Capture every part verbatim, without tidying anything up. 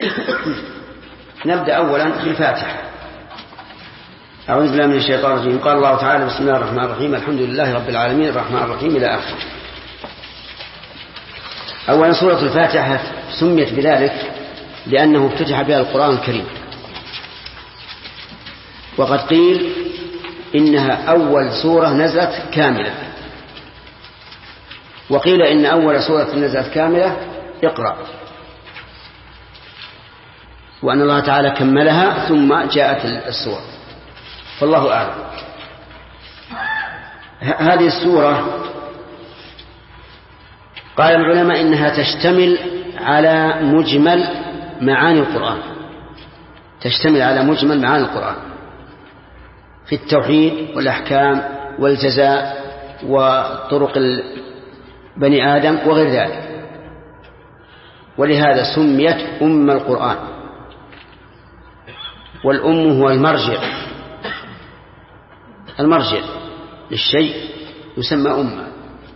نبدأ أولا بالفاتحة. أعوذ بالله من الشيطان الرجيم. قال الله تعالى: بسم الله الرحمن الرحيم، الحمد لله رب العالمين الرحمن الرحيم إلى آخره. أولا سورة الفاتحة سميت بذلك لأنه افتتح بها القرآن الكريم، وقد قيل إنها أول سورة نزلت كاملة، وقيل إن أول سورة نزلت كاملة اقرأ، وأن الله تعالى كملها ثم جاءت السورة، فالله أعلم. هذه السورة قال العلماء إنها تشتمل على مجمل معاني القرآن، تشتمل على مجمل معاني القرآن في التوحيد والأحكام والجزاء وطرق بني آدم وغير ذلك، ولهذا سميت أم القرآن. والأم هو المرجع، المرجع للشيء يسمى أمة.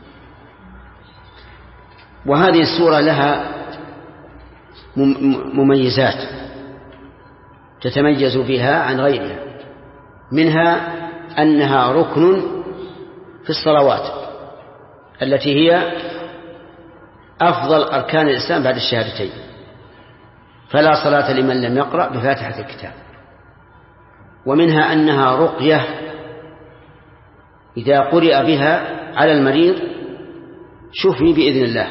وهذه السورة لها مميزات تتميز بها عن غيرها، منها أنها ركن في الصلوات التي هي أفضل أركان الإسلام بعد الشهادتين، فلا صلاة لمن لم يقرأ بفاتحة الكتاب. ومنها أنها رقية إذا قرئ بها على المريض شفي بإذن الله،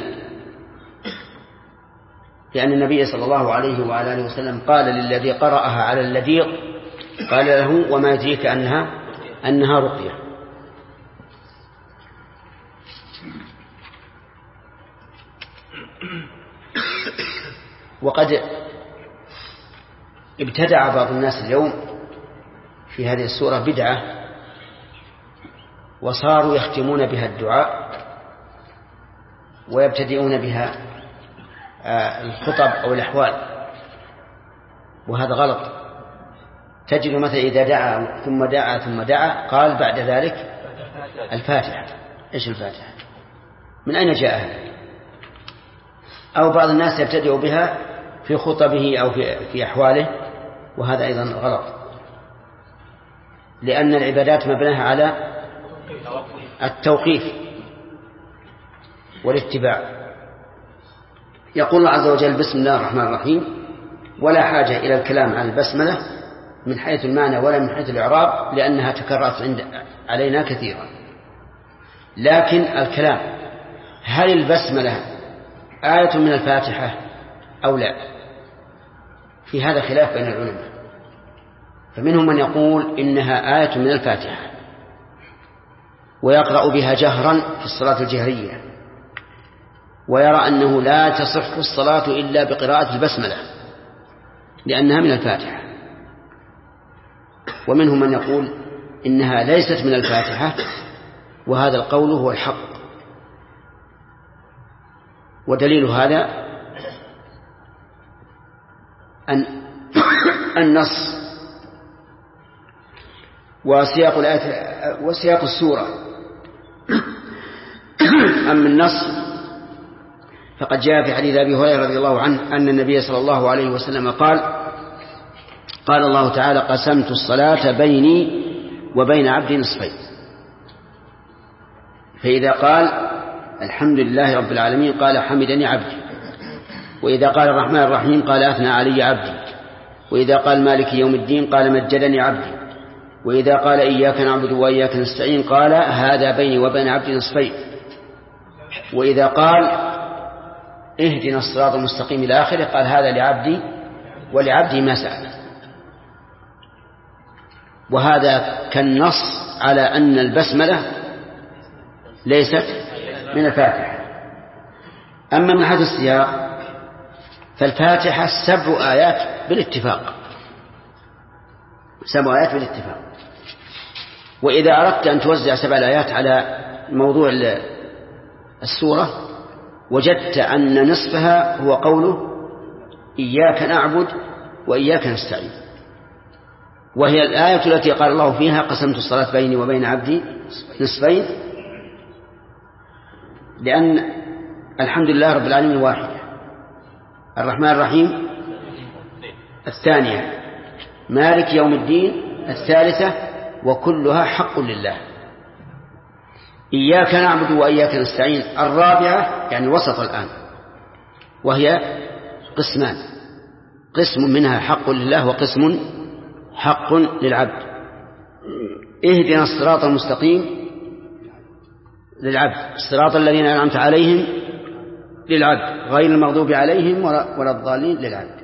لأن النبي صلى الله عليه وعلى آله وسلم قال للذي قرأها على اللذيذ قال له: وما يدريك أنها أنها رقية. وقد ابتدع بعض الناس اليوم في هذه السورة بدعة، وصاروا يختمون بها الدعاء ويبتدئون بها الخطب أو الأحوال، وهذا غلط. تجد مثلا إذا دعا ثم دعا ثم دعا قال بعد ذلك الفاتحة. إيش الفاتحة؟ من أين جاء هذا؟ أو بعض الناس يبتدئ بها في خطبه أو في, في أحواله، وهذا أيضا غلط، لأن العبادات مبناها على التوقيف والاتباع. يقول الله عز وجل: بسم الله الرحمن الرحيم، ولا حاجة إلى الكلام عن البسملة من حيث المعنى ولا من حيث الإعراب، لأنها تكررت عند علينا كثيرا. لكن الكلام: هل البسملة آية من الفاتحة أو لا؟ في هذا خلاف بين العلماء، فمنهم من يقول إنها آية من الفاتحة ويقرأ بها جهرا في الصلاة الجهرية، ويرى أنه لا تصح الصلاة إلا بقراءة البسملة لأنها من الفاتحة. ومنهم من يقول إنها ليست من الفاتحة، وهذا القول هو الحق. ودليل هذا أن النص وسياق الآية وسياق السورة. أما النص فقد جاء في حديث أبي هريرة رضي الله عنه أن النبي صلى الله عليه وسلم قال: قال الله تعالى: قسمت الصلاة بيني وبين عبدي نصفين. فإذا قال الحمد لله رب العالمين قال: حمدني عبدي. وإذا قال الرحمن الرحيم قال: أثنى علي عبدي. وإذا قال مالك يوم الدين قال: مجدني عبدي. وإذا قال إياك نعبد وإياك نستعين قال: هذا بيني وبين عبدي نصفين. وإذا قال اهدنا الصراط المستقيم إلى آخره قال: هذا لعبدي ولعبدي ما سأل. وهذا كالنص على أن البسملة ليست من الفاتحة. أما من حيث السياق فالفاتحة سبع آيات بالاتفاق، سبع آيات بالاتفاق. وإذا أردت أن توزع سبع آيات على موضوع السورة وجدت أن نصفها هو قوله: إياك نعبد وإياك نستعين، وهي الآية التي قال الله فيها: قسمت الصلاة بيني وبين عبدي نصفين، لأن الحمد لله رب العالمين واحدة، الرحمن الرحيم الثانية مالك يوم الدين الثالثة وكلها حق لله. إياك نعبد وإياك نستعين الرابعة يعني وسط الآن، وهي قسمان، قسم منها حق لله وقسم حق للعبد. اهدنا الصراط المستقيم للعبد، الصراط الذين أنعمت عليهم للعبد غير المغضوب عليهم ولا الضالين للعبد.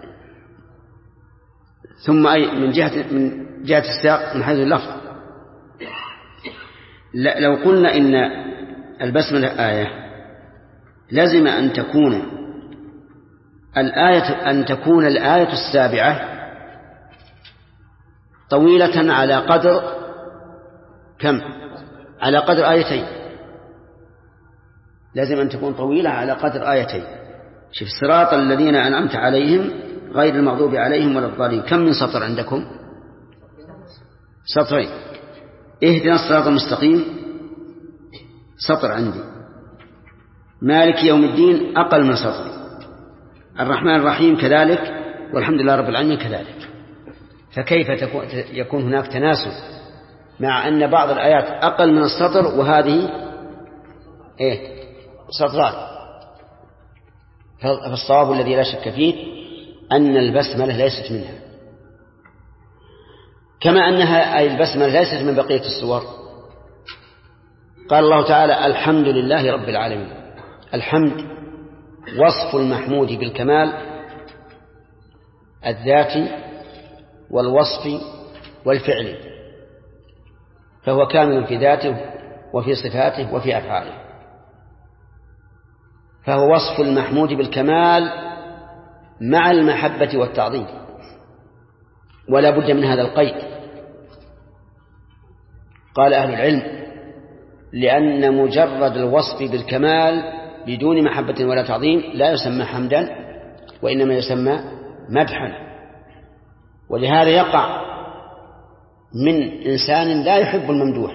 ثم أي من جهة من جهة السياق من حيث اللفظ، لو قلنا إن البسملة آية لازم أن تكون الآية أن تكون الآية السابعة طويلة على قدر كم؟ على قدر آيتين، لازم أن تكون طويلة على قدر آيتين. شوف صراط الذين أنعمت عليهم غير المغضوب عليهم ولا الضالين، كم من سطر عندكم؟ سطرين. اهدنا الصراط المستقيم سطر عندي. مالك يوم الدين أقل من سطر. الرحمن الرحيم كذلك، والحمد لله رب العالمين كذلك. فكيف يكون هناك تناسب مع أن بعض الآيات أقل من السطر وهذه إيه سطران؟ فالصواب الذي لا شك فيه أن البسملة ليست منها، كما أنها أي البسملة ليست من بقية السور. قال الله تعالى الحمد لله رب العالمين. الحمد وصف المحمود بالكمال الذاتي والوصف والفعل، فهو كامل في ذاته وفي صفاته وفي أفعاله، فهو وصف المحمود بالكمال مع المحبة والتعظيم، ولا بد من هذا القيد. قال أهل العلم لأن مجرد الوصف بالكمال بدون محبة ولا تعظيم لا يسمى حمدا وإنما يسمى مدحا. ولهذا يقع من إنسان لا يحب الممدوح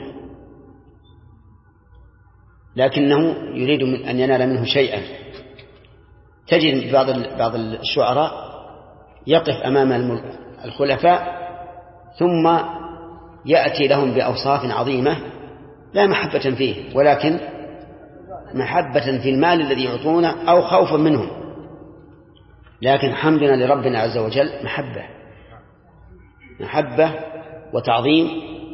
لكنه يريد من أن ينال منه شيئا. تجد بعض بعض الشعراء يقف أمام الخلفاء ثم يأتي لهم بأوصاف عظيمة لا محبة فيه، ولكن محبة في المال الذي يعطونه أو خوفا منهم. لكن حمدنا لربنا عز وجل محبة محبة وتعظيم،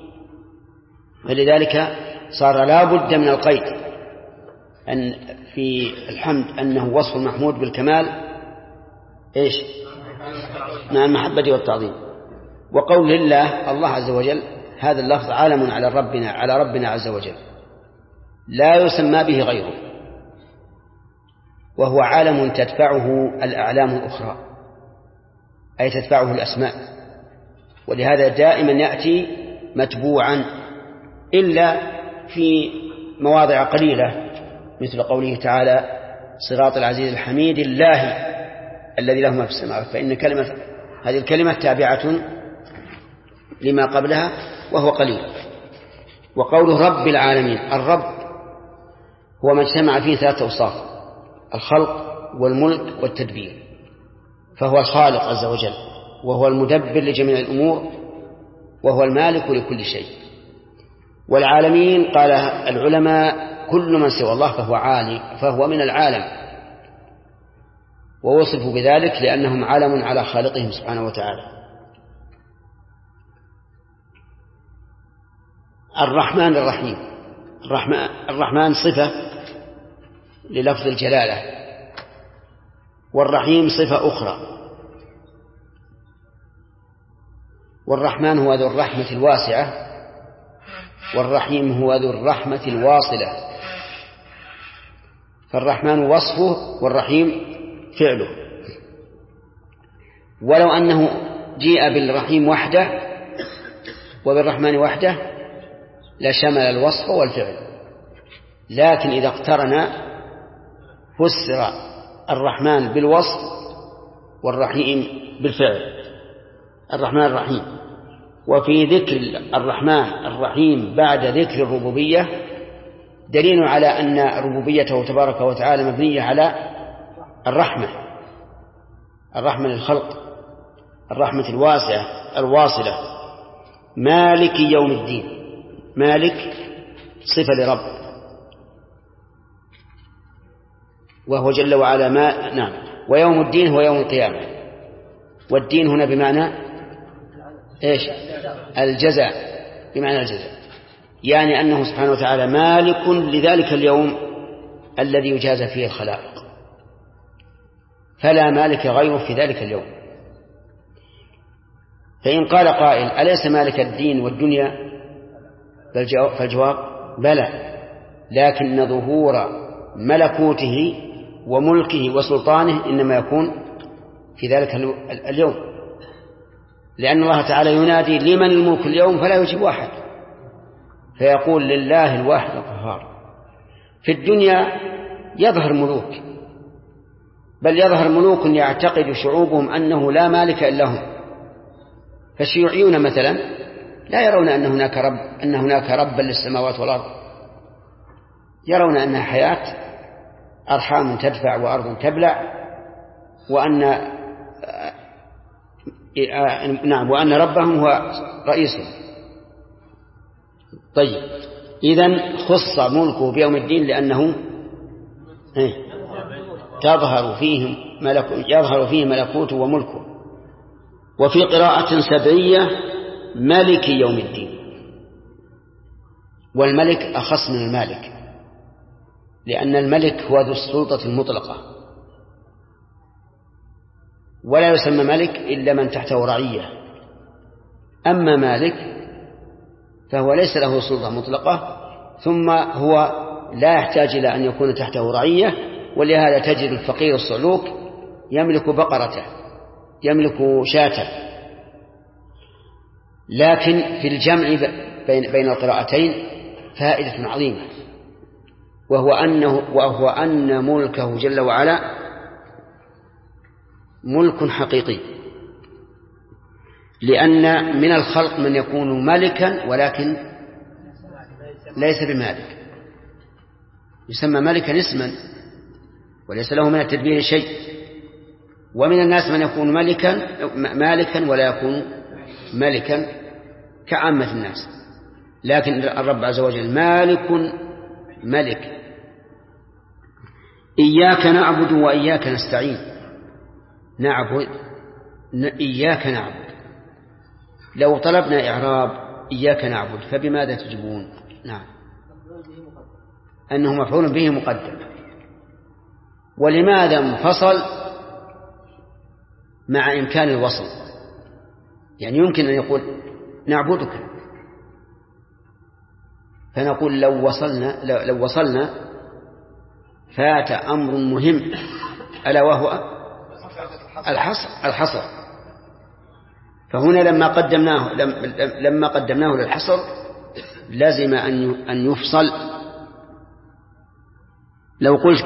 ولذلك صار لا بد من القيد أن في الحمد أنه وصف المحمود بالكمال إيش مع المحبة والتعظيم. وقول لله الله عز وجل هذا اللفظ عالم على ربنا على ربنا عز وجل لا يسمى به غيره، وهو عالم تدفعه الأعلام الأخرى أي تدفعه الأسماء، ولهذا دائما يأتي متبوعا إلا في مواضع قليلة مثل قوله تعالى صراط العزيز الحميد الله الذي له ما في السماوات، فإن كلمة هذه الكلمة تابعة لما قبلها وهو قليل. وقوله رب العالمين، الرب هو ما اجتمع فيه ثلاثة أوصاف: الخلق والملك والتدبير، فهو الخالق عز وجل، وهو المدبر لجميع الأمور، وهو المالك لكل شيء. والعالمين قال العلماء كل من سوى الله فهو عالي، فهو من العالم، ووصفوا بذلك لأنهم عالم على خالقهم سبحانه وتعالى. الرحمن الرحيم، الرحمن, الرحمن صفة للفظ الجلالة، والرحيم صفة أخرى. والرحمن هو ذو الرحمة الواسعة، والرحيم هو ذو الرحمة الواصلة. فالرحمن وصفه والرحيم فعله. ولو أنه جيء بالرحيم وحده وبالرحمن وحده لشمل الوصف والفعل، لكن إذا اقترن فسر الرحمن بالوصف والرحيم بالفعل. الرحمن الرحيم، وفي ذكر الرحمن الرحيم بعد ذكر الربوبية دليل على أن ربوبيته تبارك وتعالى مبنية على الرحمة، الرحمة للخلق. الرحمة الواسعة الواصلة، مالك يوم الدين. مالك صفة لرب، وهو جل وعلا ما نعم. ويوم الدين هو يوم القيامة، والدين هنا بمعنى إيش؟ الجزاء، بمعنى الجزاء، يعني أنه سبحانه وتعالى مالك لذلك اليوم الذي يجازى فيه الخلائق، فلا مالك غيره في ذلك اليوم. فإن قال قائل أليس مالك الدين والدنيا؟ فالجواب بلى، لكن ظهور ملكوته وملكه وسلطانه إنما يكون في ذلك اليوم، لأن الله تعالى ينادي لمن الملك اليوم فلا يجيب واحد، فيقول لله الواحد القهار. في الدنيا يظهر ملوك، بل يظهر ملوك يعتقد شعوبهم أنه لا مالك إلا هم، فالشيوعيون مثلا لا يرون أن هناك رب، أن هناك ربا للسماوات والأرض، يرون أنها حياة أرحام تدفع وأرض تبلع، وأن نعم وأن ربهم هو رئيسهم. طيب، إذن خص ملكه بيوم الدين لأنه تظهر فيه ملك يظهر فيه ملكوته وملكه. وفي قراءة سبعية ملك يوم الدين، والملك أخص من المالك، لأن الملك هو ذو السلطة المطلقة، ولا يسمى ملك إلا من تحته رعية. أما مالك فهو ليس له سلطة مطلقة، ثم هو لا يحتاج إلى أن يكون تحته رعية، ولهذا تجد الفقير الصعلوك يملك بقرته، يملك شاته. لكن في الجمع بين القراءتين فائدة عظيمة، وهو أنه وهو أن ملكه جل وعلا ملك حقيقي، لأن من الخلق من يكون ملكا ولكن ليس بمالك، يسمى ملكا اسما وليس له من التدبير شيء. ومن الناس من يكون ملكا مالكا ولا يكون ملكا كعامة الناس، لكن الرب عز وجل مالك ملك. إياك نعبد وإياك نستعين. نعبد إياك نعبد، لو طلبنا إعراب إياك نعبد فبماذا تجيبون؟ نعم، أنه مفعول به مقدم. ولماذا انفصل مع إمكان الوصل؟ يعني يمكن أن يقول نعبدك، فنقول لو وصلنا لو وصلنا فات أمر مهم، ألا وهو الحصر الحصر فهنا لما قدمناه لما قدمناه للحصر لازم أن يفصل. لو قلت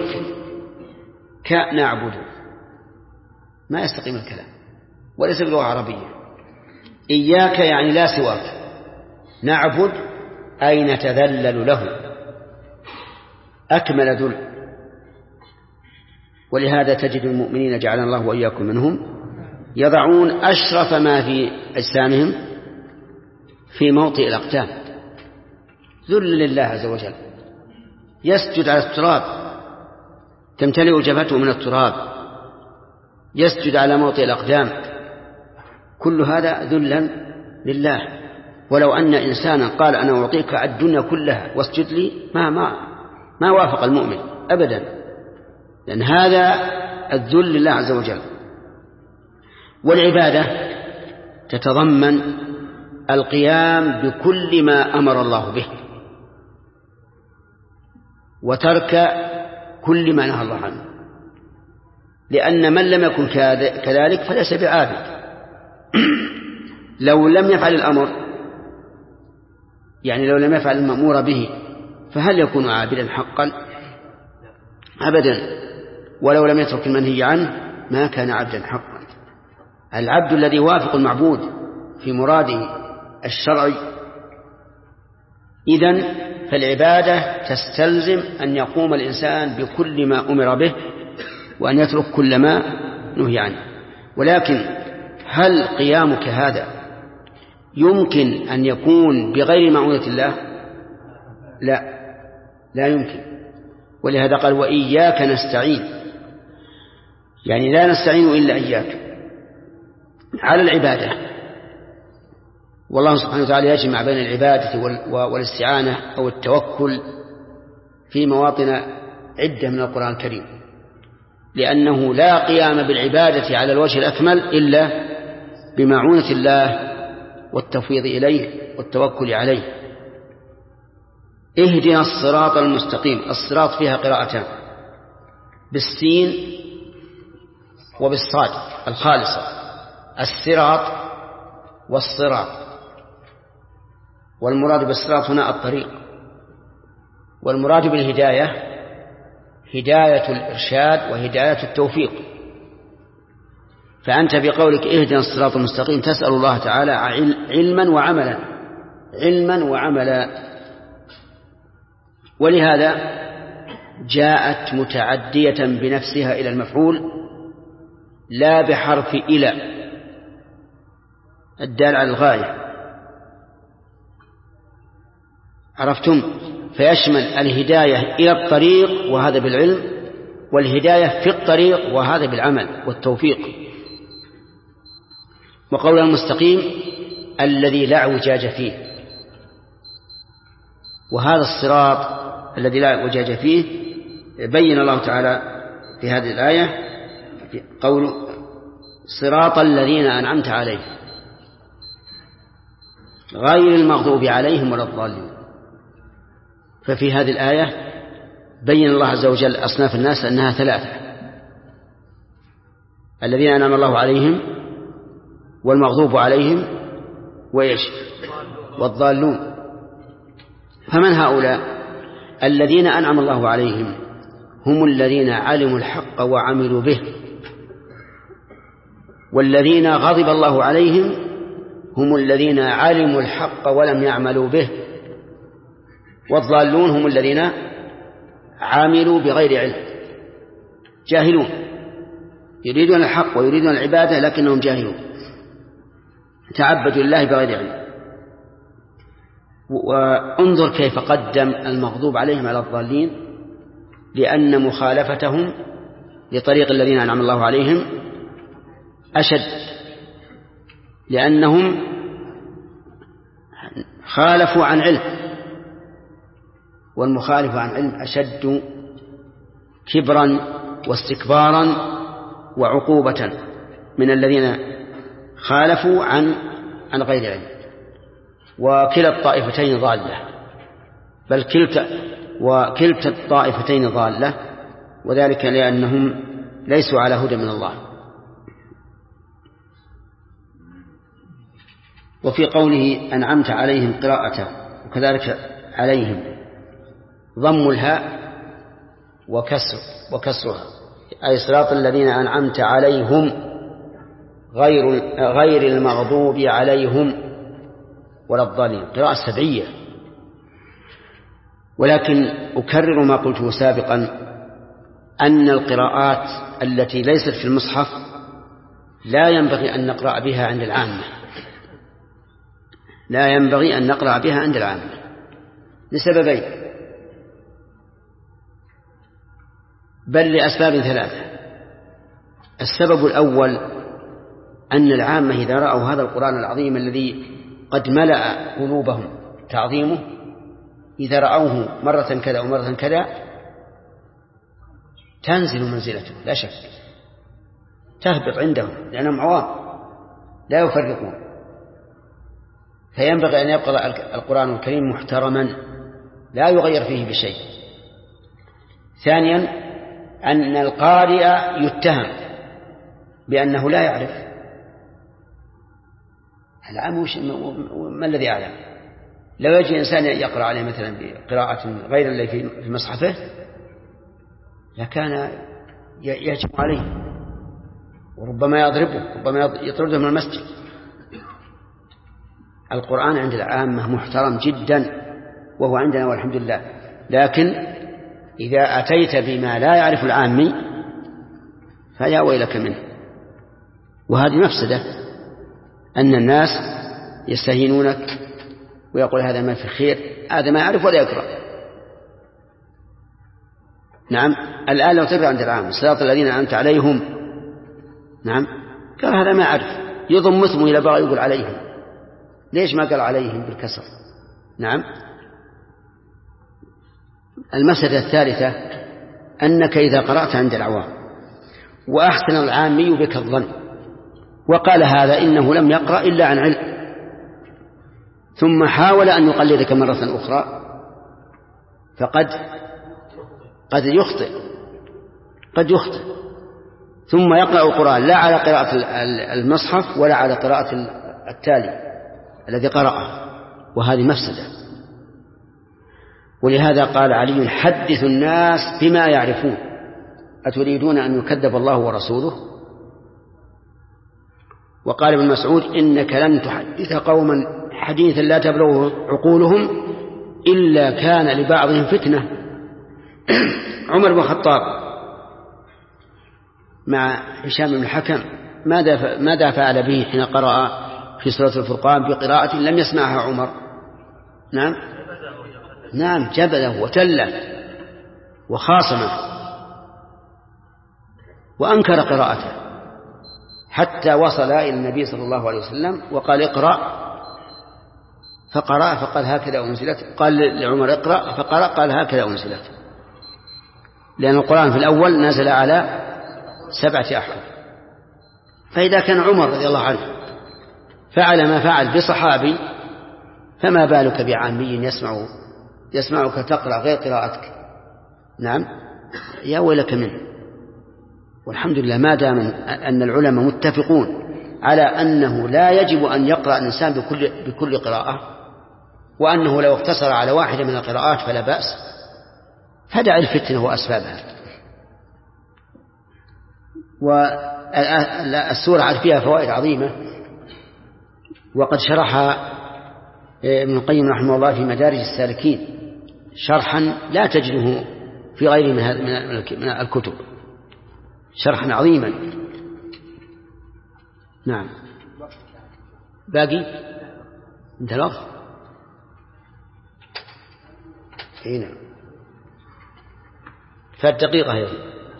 كنعبد ما يستقيم الكلام، وليس باللغة العربية. إياك يعني لا سواك، نعبد أي نتذلل له أكمل ذل. ولهذا تجد المؤمنين جعلنا الله وإياكم منهم يضعون أشرف ما في أجسامهم في موطئ الأقدام، ذل لله عز وجل، يسجد على التراب تمتلئ جبهته من التراب، يسجد على موطئ الأقدام، كل هذا ذلا لله. ولو أن إنسانا قال أنا أعطيك الدنيا كلها واسجد لي ما ما ما وافق المؤمن أبدا، لأن هذا الذل لله عز وجل. والعبادة تتضمن القيام بكل ما أمر الله به وترك كل ما نهى الله عنه، لأن من لم يكن كذلك فليس بعابد. لو لم يفعل الأمر، يعني لو لم يفعل المأمور به، فهل يكون عابدا حقا؟ أبدا. ولو لم يترك المنهي عنه ما كان عبدا حقا. العبد الذي يوافق المعبود في مراده الشرعي. إذن فالعبادة تستلزم أن يقوم الإنسان بكل ما أمر به وأن يترك كل ما نهي عنه. ولكن هل قيامك هذا يمكن أن يكون بغير معونة الله؟ لا، لا يمكن. ولهذا قال وإياك نستعين، يعني لا نستعين إلا إياك على العبادة. والله سبحانه وتعالى يجمع بين العبادة والاستعانة أو التوكل في مواطن عدة من القرآن الكريم، لأنه لا قيام بالعبادة على الوجه الأكمل إلا بمعونة الله والتفويض إليه والتوكل عليه. اهدنا الصراط المستقيم، الصراط فيها قراءتان، بالسين وبالصاد الخالصة، الصراط والصراط، والمراد بالصراط هنا الطريق، والمراد بالهداية هداية الإرشاد وهداية التوفيق. فأنت بقولك اهدنا الصراط المستقيم تسأل الله تعالى علما وعملا، علما وعملا. ولهذا جاءت متعدية بنفسها إلى المفعول لا بحرف إلى الدال على الغاية، عرفتم؟ فيشمل الهداية إلى الطريق وهذا بالعلم، والهداية في الطريق وهذا بالعمل والتوفيق. وقول المستقيم الذي لا اعوجاج فيه، وهذا الصراط الذي لا اعوجاج فيه بين الله تعالى في هذه الآية قول صراط الذين أنعمت عليهم غير المغضوب عليهم ولا الضالين. ففي هذه الآية بين الله عز وجل أصناف الناس أنها ثلاثة: الذين أنعم الله عليهم، والمغضوب عليهم، وإيش؟ والضالون. فمن هؤلاء؟ الذين أنعم الله عليهم هم الذين علموا الحق وعملوا به، والذين غضب الله عليهم هم الذين علموا الحق ولم يعملوا به، والضالون هم الذين عاملوا بغير علم، جاهلون، يريدون الحق ويريدون العبادة لكنهم جاهلون، تعبدوا الله بغير علم. وانظر كيف قدم المغضوب عليهم على الضالين، لأن مخالفتهم لطريق الذين أنعم الله عليهم أشد، لأنهم خالفوا عن علم، والمخالف عن علم أشد كبرا واستكبارا وعقوبة من الذين خالفوا عن عن غير علم. وكلا الطائفتين ضالة، بل كلتا وكلتا الطائفتين ضالة، وذلك لأنهم ليسوا على هدى من الله. وفي قوله أنعمت عليهم قراءة وكذلك عليهم ضم الهاء وكسر وكسرها، أي صراط الذين أنعمت عليهم غير غير المغضوب عليهم ولا الضالين، قراءة سبعية. ولكن أكرر ما قلته سابقا أن القراءات التي ليست في المصحف لا ينبغي أن نقرأ بها عند العامة، لا ينبغي أن نقرأ بها عند العامة لسببين، بل لأسباب ثلاثة. السبب الأول أن العامة إذا رأوا هذا القرآن العظيم الذي قد ملأ قلوبهم تعظيمه، إذا رأوه مرة كذا ومرة كذا تنزل منزلته لا شك، تهبط عندهم لأنهم عوام لا يفرقون. فينبغي أن يبقى القرآن الكريم محترما لا يغير فيه بشيء. ثانيا أن القارئ يتهم بأنه لا يعرف العام، ما الذي أعلم؟ لو يجي إنسان يقرأ عليه مثلا بقراءة غير التي في مصحفه لكان يهجم عليه وربما يضربه، ربما يطرده من المسجد. القرآن عند العامة محترم جدا وهو عندنا والحمد لله، لكن إذا أتيت بما لا يعرف العامي فيا ويلك منه، وهذه مفسدة أن الناس يستهينونك ويقول هذا ما في خير، هذا ما يعرف ولا يقرأ. نعم الآن لو تقرأ عند العام صراط الذين أنعمت عليهم، نعم قال هذا ما يعرف، يضم اسمه إلى بغى يقول عليهم، ليش ما قال عليهم بالكسر؟ نعم. المسألة الثالثة أنك إذا قرأت عند العوام وأحسن العامي بك الظن وقال هذا إنه لم يقرأ إلا عن علم، ثم حاول أن يقلدك مرة أخرى، فقد قد يخطئ قد يخطئ ثم يقرأ القرآن لا على قراءة المصحف ولا على قراءة التالي الذي قرأه، وهذه مفسدة. ولهذا قال علي حدث الناس بما يعرفون، أتريدون أن يكذب الله ورسوله؟ وقال ابن مسعود إنك لن تحدث قوما حديثا لا تبلغ عقولهم إلا كان لبعضهم فتنة. عمر بن الخطاب مع هشام بن الحكم ماذا ماذا فعل به حين قرأ في سورة الفرقان بقراءة لم يسمعها عمر؟ نعم نعم جبله وتله وخاصمه وأنكر قراءته حتى وصل إلى النبي صلى الله عليه وسلم وقال اقرأ، فقرأ فقال هكذا أنزلت، قال لعمر اقرأ فقرأ قال هكذا أنزلت، لأن القرآن في الأول نزل على سبعة أحرف. فإذا كان عمر رضي الله عنه فعل ما فعل بصحابي فما بالك بعامي يسمع يسمعك تقرأ غير قراءتك؟ نعم يا ويلك منه. والحمد لله ما دام أن العلماء متفقون على أنه لا يجب أن يقرأ الإنسان بكل, بكل قراءة، وأنه لو اقتصر على واحدة من القراءات فلا بأس، فدع الفتنة وأسبابها. والسورة فيها فوائد عظيمة وقد شرحها ابن القيم رحمه الله في مدارج السالكين شرحا لا تجده في غيره من الكتب، شرحا عظيما. نعم باقي انت الوقت هنا فالدقيقة هي.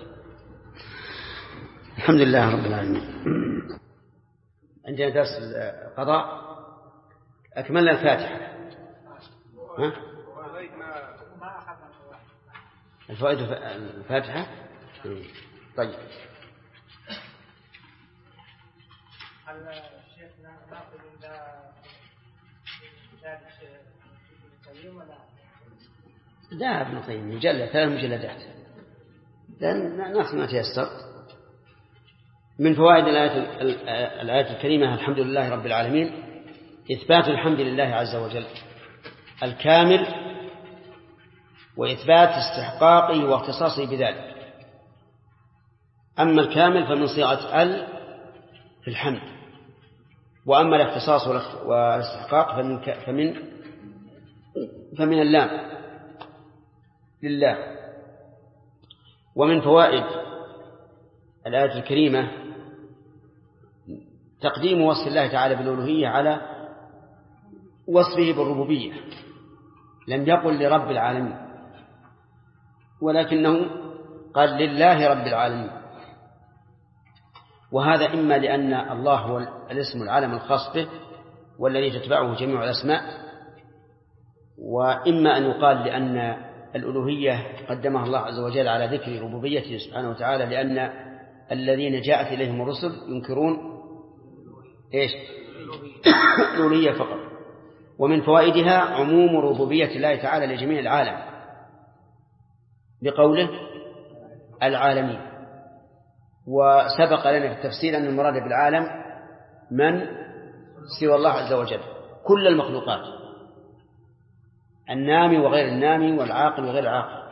الحمد لله رب العالمين. عندنا درس القضاء أكملنا الفاتحة. ها؟ الفوائد الفاتحة. طيب الشيخ ناخذ من كتاب القيم ولا لا ابن القيم مجلد ثلاث مجلدات، لأن ناخذ ما تيسر. من فوائد الآية الآية الكريمة الحمد لله رب العالمين إثبات الحمد لله عز وجل الكامل وإثبات استحقاقه واختصاصه بذلك. أما الكامل فمن صيغة ال في الحمد، وأما الاختصاص والاستحقاق فمن فمن فمن اللام لله. ومن فوائد الآية الكريمة تقديم وصف الله تعالى بالألوهية على وصفه بالربوبية، لم يقل لرب العالمين ولكنه قال لله رب العالمين، وهذا إما لأن الله هو الاسم العالم الخاص به والذي تتبعه جميع الأسماء، وإما أن يقال لأن الألوهية قدمها الله عز وجل على ذكر ربوبيته سبحانه وتعالى، لأن الذين جاءت إليهم الرسل ينكرون إيش؟ الألوهية فقط. ومن فوائدها عموم ربوبية الله تعالى لجميع العالم بقوله العالمين. وسبق لنا في التفسير أن المراد بالعالم من سوى الله عز وجل، كل المخلوقات، النامي وغير النامي والعاقل وغير العاقل.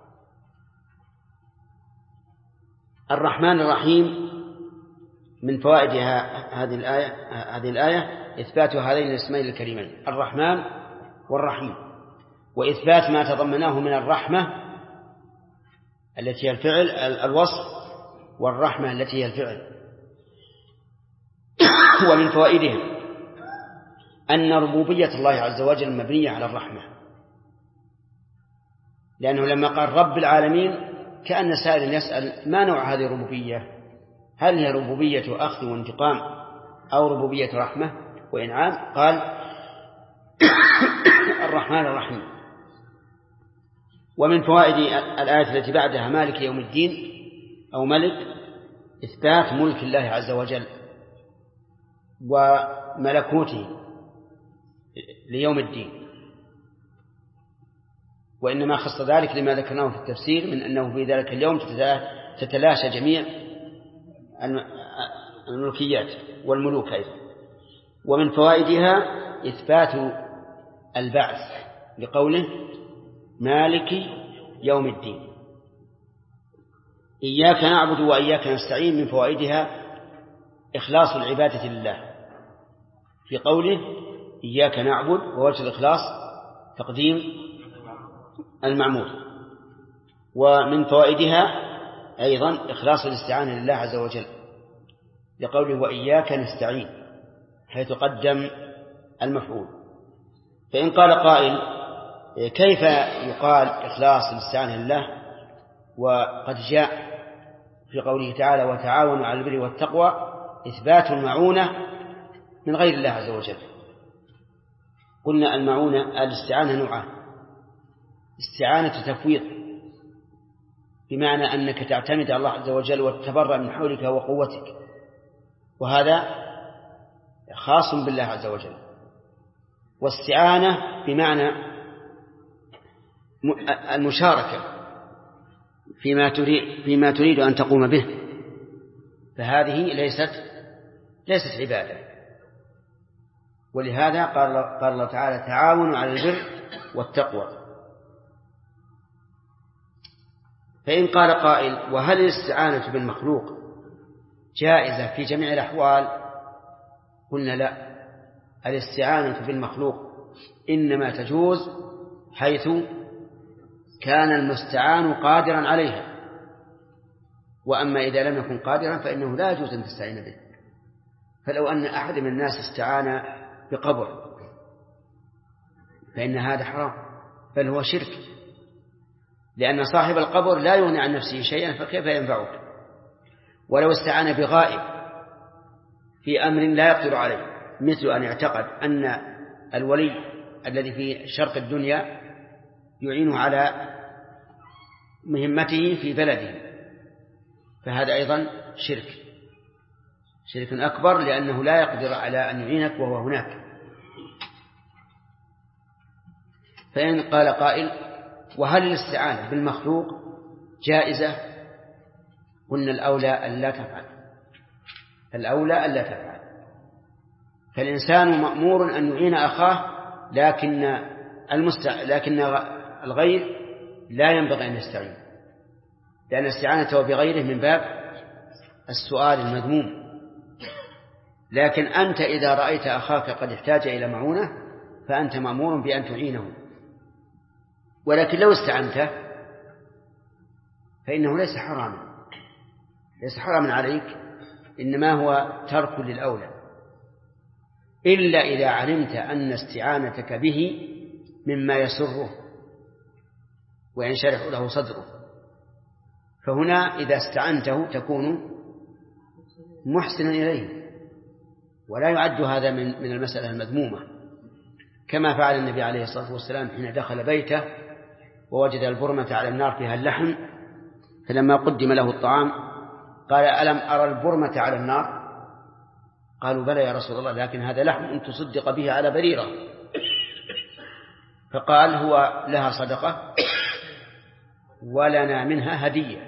الرحمن الرحيم من فوائدها هذه الآية هذه الآية إثبات هذين الاسمين الكريمين الرحمن والرحيم، وإثبات ما تضمناه من الرحمة التي هي الفعل الوصف، والرحمة التي هي الفعل. ومن فوائدها أن ربوبية الله عز وجل مبنية على الرحمة، لأنه لما قال رب العالمين كأن سائل يسأل ما نوع هذه الربوبية؟ هل هي ربوبية أخذ وانتقام أو ربوبية رحمة وإنعام؟ قال الرحمن الرحيم. ومن فوائد الآية التي بعدها مالك يوم الدين أو ملك إثبات ملك الله عز وجل وملكوته ليوم الدين، وإنما خص ذلك لما ذكرناه في التفسير من أنه في ذلك اليوم تتلاشى جميع الملكيات والملوك أيضا. ومن فوائدها إثبات البعث لقوله مالك يوم الدين. إياك نعبد وإياك نستعين من فوائدها إخلاص العبادة لله في قوله إياك نعبد، ووجه الإخلاص تقديم المعمول. ومن فوائدها أيضا إخلاص الاستعانة لله عز وجل لقوله وإياك نستعين، حيث قدم المفعول. فإن قال قائل كيف يقال إخلاص الاستعانة لله وقد جاء في قوله تعالى وتعاونوا على البر والتقوى إثبات المعونة من غير الله عز وجل؟ قلنا المعونة الاستعانة نوعان: استعانة تفويض بمعنى أنك تعتمد على الله عز وجل وتتبرأ من حولك وقوتك، وهذا خاص بالله عز وجل. واستعانة بمعنى المشاركة فيما تريد, فيما تريد أن تقوم به، فهذه ليست ليست عبادة. ولهذا قال قال الله تعالى تعاونوا على البر والتقوى. فإن قال قائل وهل الاستعانة بالمخلوق جائزة في جميع الأحوال؟ قلنا لا، الاستعانة بالمخلوق إنما تجوز حيث كان المستعان قادرا عليها، وأما إذا لم يكن قادرا فإنه لا يجوز أن تستعين به. فلو أن أحد من الناس استعان بقبر فإن هذا حرام، بل هو شرك، لأن صاحب القبر لا يغني عن نفسه شيئا فكيف ينفعك؟ ولو استعان بغائب في أمر لا يقدر عليه، مثل أن يعتقد أن الولي الذي في شرق الدنيا يعينه على مهمته في بلده، فهذا أيضا شرك شرك أكبر، لأنه لا يقدر على أن يعينك وهو هناك. فإن قال قائل وهل الاستعانة بالمخلوق جائزة؟ قلنا الأولى أن لا تفعل، الأولى أن لا تفعل. فالإنسان مأمور أن يعين أخاه، لكن المستع... لكن الغير لا ينبغي أن يستعين، لأن استعانته بغيره من باب السؤال المذموم. لكن أنت إذا رأيت أخاك قد احتاج إلى معونة فأنت مأمور بأن تعينه، ولكن لو استعنته فإنه ليس حراما ليس حراما عليك، إنما هو ترك للأولى، إلا إذا علمت أن استعانتك به مما يسره وينشرح له صدره، فهنا إذا استعنته تكون محسنا إليه، ولا يعد هذا من من المسألة المذمومة، كما فعل النبي عليه الصلاة والسلام حين دخل بيته ووجد البرمة على النار فيها اللحم، فلما قدم له الطعام قال ألم أرى البرمة على النار؟ قالوا بلى يا رسول الله، لكن هذا لحم أن تصدق به على بريرة. فقال هو لها صدقة ولنا منها هدية.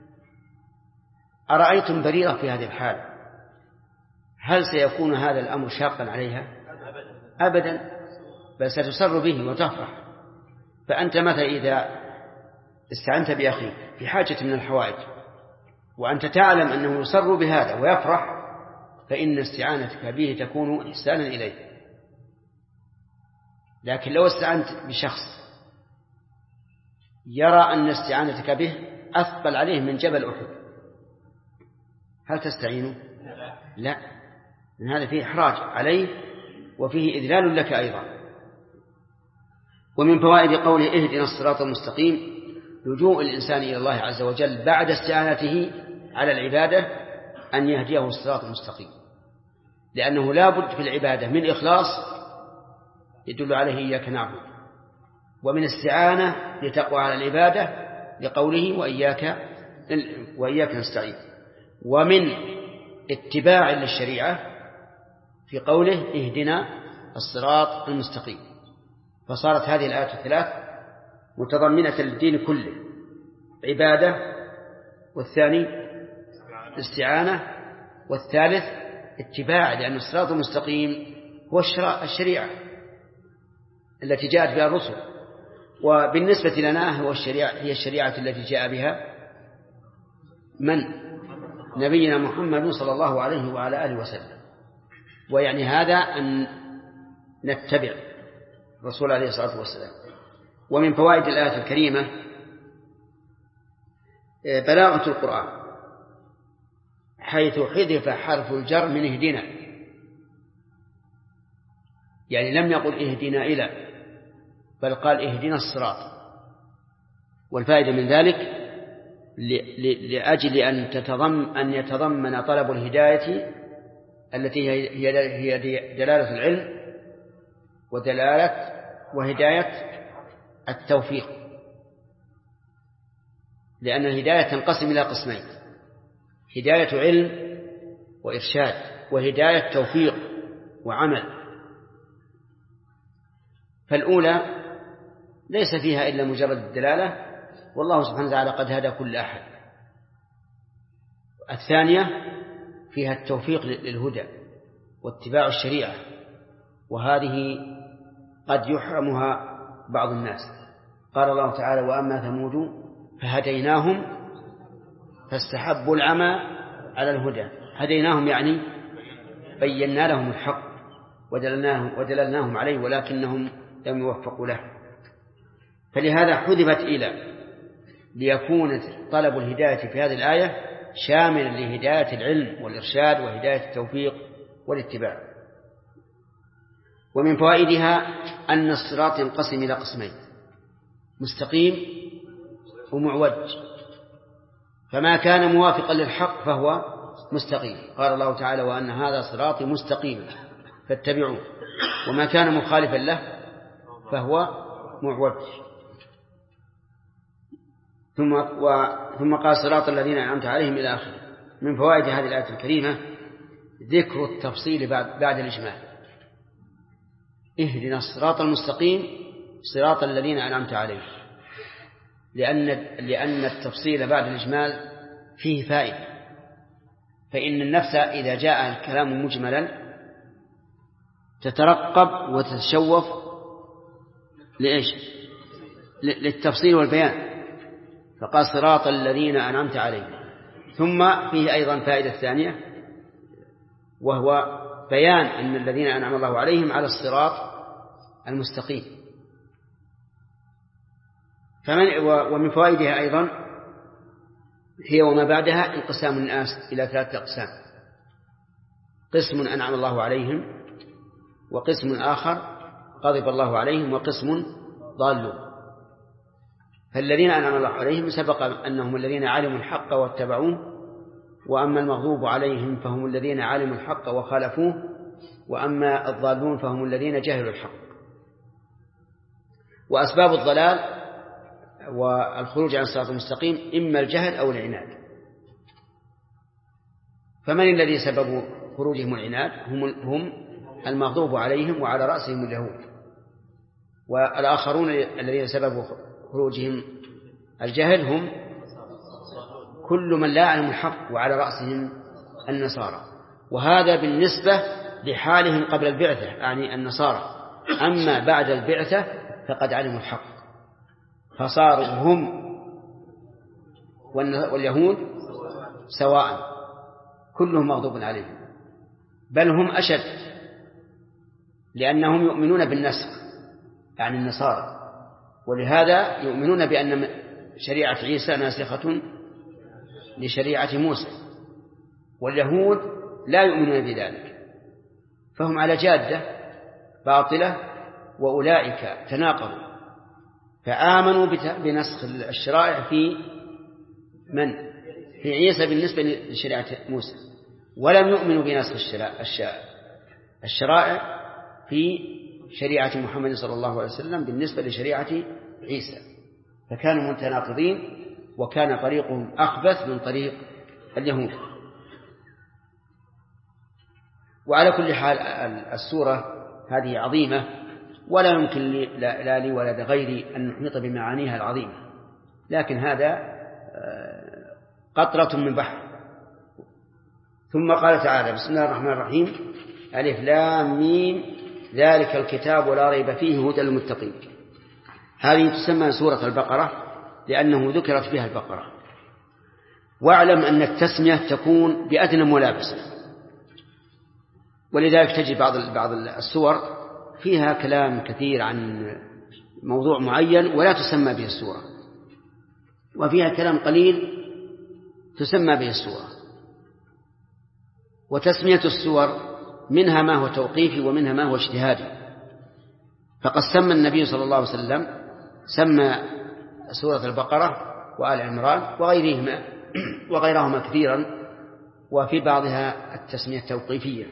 أرأيتم بريرة في هذه الحال هل سيكون هذا الأمر شاقا عليها؟ أبدا، بل ستسر به وتفرح. فأنت مثلا إذا استعنت بأخيك في حاجة من الحوائج وأنت تعلم أنه يسر بهذا ويفرح، فإن استعانتك به تكون إحسانا إليه. لكن لو استعنت بشخص يرى أن استعانتك به أثقل عليه من جبل أحد، هل تستعينه؟ لا، من هذا فيه إحراج عليه وفيه إذلال لك أيضا. ومن فوائد قوله اهدنا الصراط المستقيم لجوء الإنسان إلى الله عز وجل بعد استعانته على العبادة أن يهديه الصراط المستقيم، لأنه لا بد في العبادة من إخلاص يدل عليه إياك نعبد، ومن استعانة لتقوى على العبادة لقوله وإياك وإياك نستعين، ومن اتباع للشريعة في قوله اهدنا الصراط المستقيم. فصارت هذه الآيات الثلاث متضمنة للدين كله، عبادة، والثاني استعانة، والثالث اتباع، لأن الصراط المستقيم هو الشريعة التي جاءت بها الرسل، وبالنسبة لنا هو الشريعة هي الشريعة التي جاء بها من؟ نبينا محمد صلى الله عليه وعلى آله وسلم. ويعني هذا أن نتبع الرسول عليه الصلاة والسلام. ومن فوائد الآية الكريمة بلاغة القرآن، حيث حذف حرف الجر من اهدنا، يعني لم يقل اهدنا إلى، بل قال اهدنا الصراط. والفائدة من ذلك لأجل أن تتضمن أن يتضمن طلب الهداية التي هي دلالة العلم ودلالة وهداية التوفيق، لأن الهداية تنقسم إلى قسمين: هداية علم وإرشاد، وهداية توفيق وعمل. فالأولى ليس فيها إلا مجرد الدلالة، والله سبحانه وتعالى قد هدى كل أحد. الثانية فيها التوفيق للهدى واتباع الشريعة، وهذه قد يحرمها بعض الناس. قال الله تعالى: وأما ثمود فهديناهم فاستحبوا العمى على الهدى. هديناهم يعني بينا لهم الحق ودللناهم, ودللناهم عليه، ولكنهم لم يوفقوا له. فلهذا حذفت إلى، ليكون طلب الهداية في هذه الآية شاملا لهداية العلم والإرشاد وهداية التوفيق والاتباع. ومن فوائدها أن الصراط ينقسم إلى قسمين: مستقيم ومعوج. فما كان موافقا للحق فهو مستقيم، قال الله تعالى: وأن هذا صراطي مستقيما فاتبعوه. وما كان مخالفا له فهو معوج. ثم, و... ثم قال: صراط الذين أنعمت عليهم إلى آخره. من فوائد هذه الآية الكريمة ذكر التفصيل بعد, بعد الإجمال: اهدنا الصراط المستقيم صراط الذين أنعمت عليهم، لأن, لأن التفصيل بعد الإجمال فيه فائدة. فإن النفس إذا جاء الكلام مجملا تترقب وتتشوف لإيش؟ للتفصيل والبيان. فقال: صراط الذين أنعمت عليهم. ثم فيه أيضا فائدة ثانية، وهو بيان أن الذين أنعم الله عليهم على الصراط المستقيم. فمن ومن فوائدها أيضا هي وما بعدها انقسام الناس إلى ثلاثة أقسام: قسم أنعم الله عليهم، وقسم آخر غضب الله عليهم، وقسم ضالون. فالذين أنعم الله عليهم سبق أنهم الذين علموا الحق واتبعوه، وأما المغضوب عليهم فهم الذين علموا الحق وخالفوه، وأما الضالون فهم الذين جهلوا الحق. وأسباب الضلال والخروج عن الصراط المستقيم إما الجهل أو العناد. فمن الذي سبب خروجهم العناد؟ هم, هم المغضوب عليهم وعلى رأسهم اليهود. والآخرون الذين سببوا خروجهم الجهل هم كل من لا يعلم الحق وعلى رأسهم النصارى. وهذا بالنسبة لحالهم قبل البعثة، يعني النصارى. أما بعد البعثة فقد علموا الحق، فصاروا هم واليهود سواء، كلهم مغضوب عليهم، بل هم أشد، لأنهم يؤمنون بالنسخ، يعني النصارى. ولهذا يؤمنون بأن شريعة عيسى ناسخة لشريعة موسى، واليهود لا يؤمنون بذلك، فهم على جادة باطلة، وأولئك تناقضوا فآمنوا بنسخ الشرائع في من؟ في عيسى بالنسبة لشريعة موسى، ولم يؤمنوا بنسخ الشرائع في شريعة محمد صلى الله عليه وسلم بالنسبة لشريعة عيسى، فكانوا متناقضين، وكان طريقهم أخبث من طريق اليهود. وعلى كل حال السورة هذه عظيمة، ولا يمكن لي لا لي ولا لغيري أن نحيط بمعانيها العظيمة، لكن هذا قطرة من بحر. ثم قال تعالى: بسم الله الرحمن الرحيم، ألف لام ميم، ذلك الكتاب لا ريب فيه هدى للمتقين. هذه تسمى سورة البقرة لأنه ذكرت بها البقرة. واعلم أن التسمية تكون بأدنى ملابسة، ولذلك تجد بعض بعض السور فيها كلام كثير عن موضوع معين ولا تسمى به السورة، وفيها كلام قليل تسمى به السورة. وتسمية السور منها ما هو توقيفي ومنها ما هو اجتهادي، فقد سمى النبي صلى الله عليه وسلم سمى سورة البقرة وآل عمران وغيرهما وغيرهما كثيرا، وفي بعضها التسمية التوقيفية.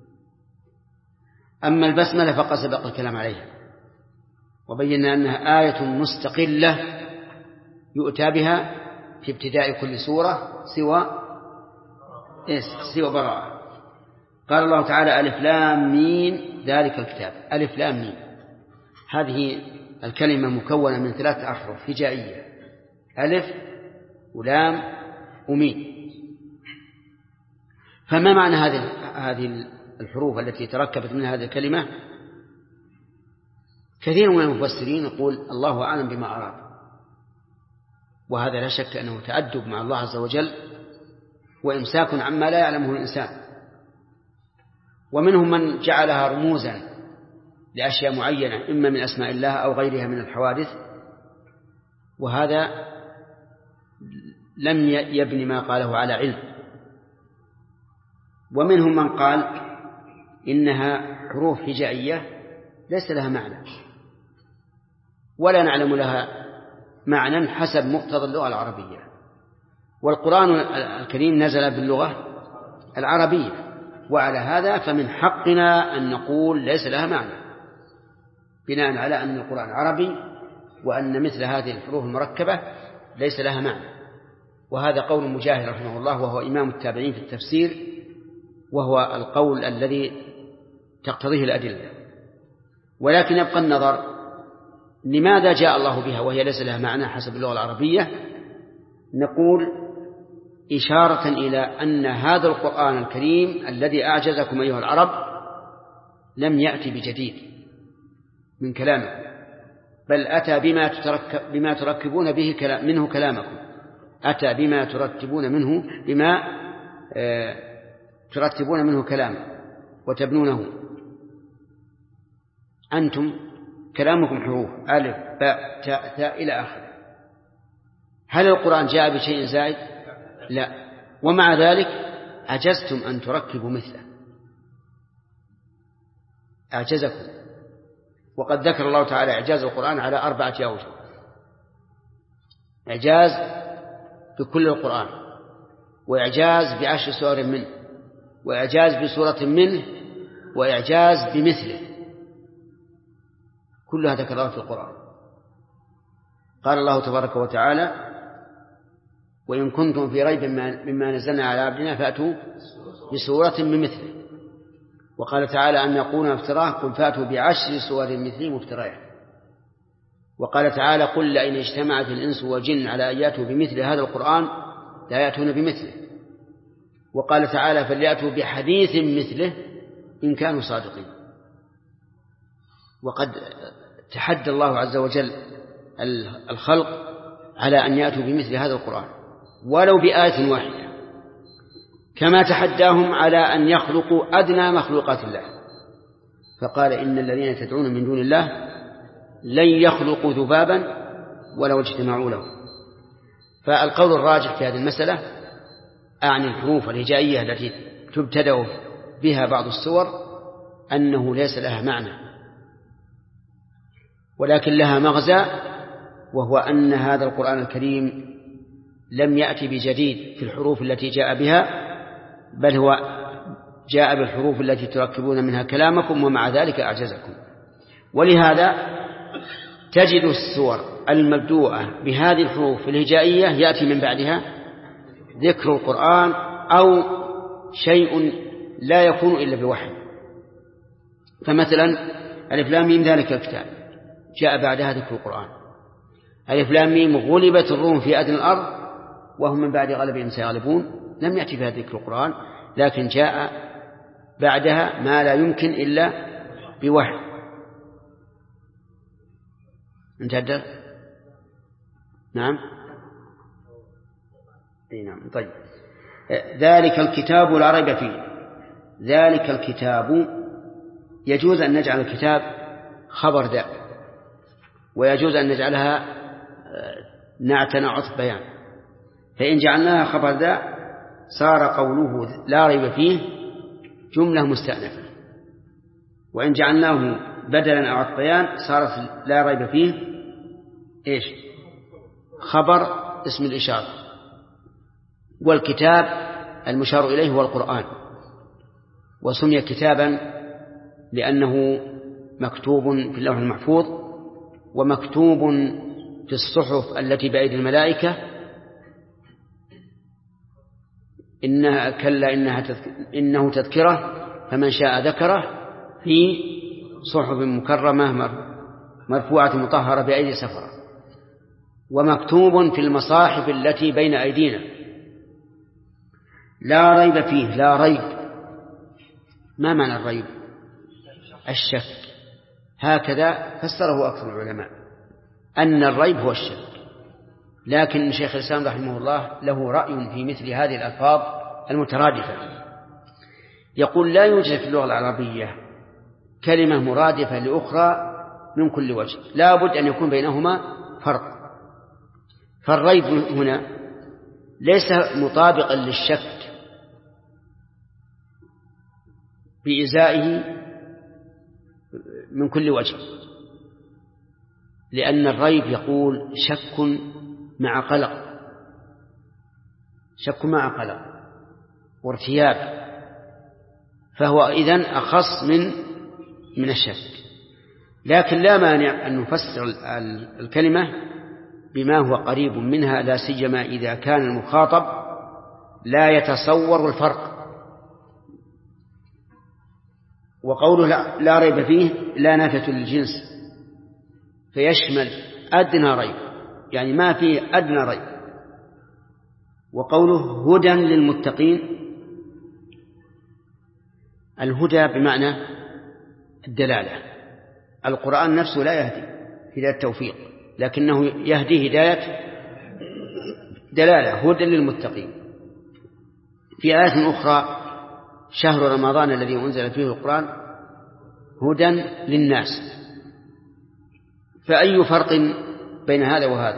أما البسملة فقد سبق الكلام عليها، وبينا أنها آية مستقلة يؤتى بها في ابتداء كل سورة سوى سوى براءة. قال الله تعالى: ألف لام ميم، ذلك الكتاب. ألف لام ميم هذه الكلمة مكونة من ثلاث أحرف هجائية: ألف ولام وميم. فما معنى هذه هذه الحروف التي تركبت من هذه الكلمة؟ كثير من المفسرين يقول الله أعلم بما أراد، وهذا لا شك أنه تأدب مع الله عز وجل وإمساك عما لا يعلمه الإنسان. ومنهم من جعلها رموزا لأشياء معينة إما من أسماء الله أو غيرها من الحوادث، وهذا لم يبني ما قاله على علم. ومنهم من قال إنها حروف هجائية ليس لها معنى ولا نعلم لها معنى حسب مقتضى اللغة العربية، والقرآن الكريم نزل باللغة العربية، وعلى هذا فمن حقنا أن نقول ليس لها معنى بناء على أن القرآن عربي وأن مثل هذه الحروف المركبة ليس لها معنى. وهذا قول مجاهد رحمه الله، وهو إمام التابعين في التفسير، وهو القول الذي تقتضيه الأدلة. ولكن يبقى النظر لماذا جاء الله بها وهي ليس لها معنى حسب اللغة العربية. نقول إشارة إلى أن هذا القرآن الكريم الذي أعجزكم أيها العرب لم يأتي بجديد من كلامه، بل أتى بما, تتركب بما تركبون به كلام منه كلامكم، أتى بما ترتبون منه بما آه ترتبون منه كلامه وتبنونه. أنتم كلامكم حروف ألف باء تاء ثاء إلى آخره. هل القرآن جاء بشيء زائد؟ لا، ومع ذلك عجزتم أن تركبوا مثله، أعجزكم. وقد ذكر الله تعالى إعجاز القرآن على أربعة أوجه: إعجاز بكل القرآن، وإعجاز بعشر سور منه، وإعجاز بسورة منه، وإعجاز بمثله، كلها ذكرها في القرآن. قال الله تبارك وتعالى: وإن كنتم في ريب مما نزلنا على عبدنا فأتوا بسورة من مثله. وقال تعالى: أن يقولون افتراه، قل فأتوا بعشر سور مثله مفتريات. وقال تعالى: قل لئن اجتمعت الإنس والجن على أن يأتوا بمثل هذا القرآن لا يأتون بمثله. وقال تعالى: فليأتوا بحديث مثله إن كانوا صادقين. وقد تحدى الله عز وجل الخلق على أن يأتوا بمثل هذا القرآن ولو بآية واحدة، كما تحداهم على أن يخلقوا أدنى مخلوقات الله، فقال: إن الذين تدعون من دون الله لن يخلقوا ذبابا ولو اجتمعوا له. فالقول الراجح في هذه المسألة أعني الحروف الهجائية التي تبتدأ بها بعض السور أنه ليس لها معنى، ولكن لها مغزى، وهو أن هذا القرآن الكريم لم يأتي بجديد في الحروف التي جاء بها، بل هو جاء بالحروف التي تركبون منها كلامكم، ومع ذلك أعجزكم. ولهذا تجد السور المبدوءة بهذه الحروف الهجائية يأتي من بعدها ذكر القرآن أو شيء لا يكون إلا بوحي. فمثلا ألف لام ميم ذلك الكتاب جاء بعدها ذكر القرآن. ألف لام ميم غلبت الروم في أدنى الأرض وهم من بعد غلبهم سيغلبون، لم يأتي فيها ذكر القرآن، لكن جاء بعدها ما لا يمكن إلا بوحي. انتهى؟ نعم. اي نعم. طيب، ذلك الكتاب لا ريب فيه. ذلك الكتاب يجوز أن نجعل الكتاب خبر ذا، ويجوز أن نجعلها نعت عطف بيان. فإن جعلناها خبر ذا صار قوله لا ريب فيه جملة مستأنفة، وإن جعلناه بدلا أو عطف بيان صارت لا ريب فيه إيش؟ خبر اسم الإشارة. والكتاب المشار إليه هو القرآن، وسمي كتابا لأنه مكتوب في اللوح المحفوظ، ومكتوب في الصحف التي بأيدي الملائكة. إنها كلا إنها تذك... إنه تذكرة فمن شاء ذكره في صحف مكرمة مرفوعة مطهرة بأيدي سفرة، ومكتوب في المصاحف التي بين أيدينا. لا ريب فيه. لا ريب، ما معنى الريب؟ الشك. هكذا فسره أكثر العلماء، أن الريب هو الشك. لكن شيخ الإسلام رحمه الله له رأي في مثل هذه الألفاظ المترادفة. يقول لا يوجد في اللغة العربية كلمة مرادفة لأخرى من كل وجه، لا بد أن يكون بينهما فرق. فالريب هنا ليس مطابقا للشك بإزائه من كل وجه، لأن الريب يقول شك مع قلق، شك مع قلق وارتياب، فهو إذن أخص من من الشك. لكن لا مانع أن نفسر الكلمة بما هو قريب منها، لا سيما إذا كان المخاطب لا يتصور الفرق. وقوله لا ريب فيه لا نافية للجنس، فيشمل أدنى ريب، يعني ما فيه أدنى ريب. وقوله هدى للمتقين، الهدى بمعنى الدلالة. القرآن نفسه لا يهدي هداية التوفيق، لكنه يهدي هداية دلالة، هدى للمتقين. في آية أخرى شهر رمضان الذي أنزل فيه القرآن هدى للناس. فأي فرق بين هذا وهذا؟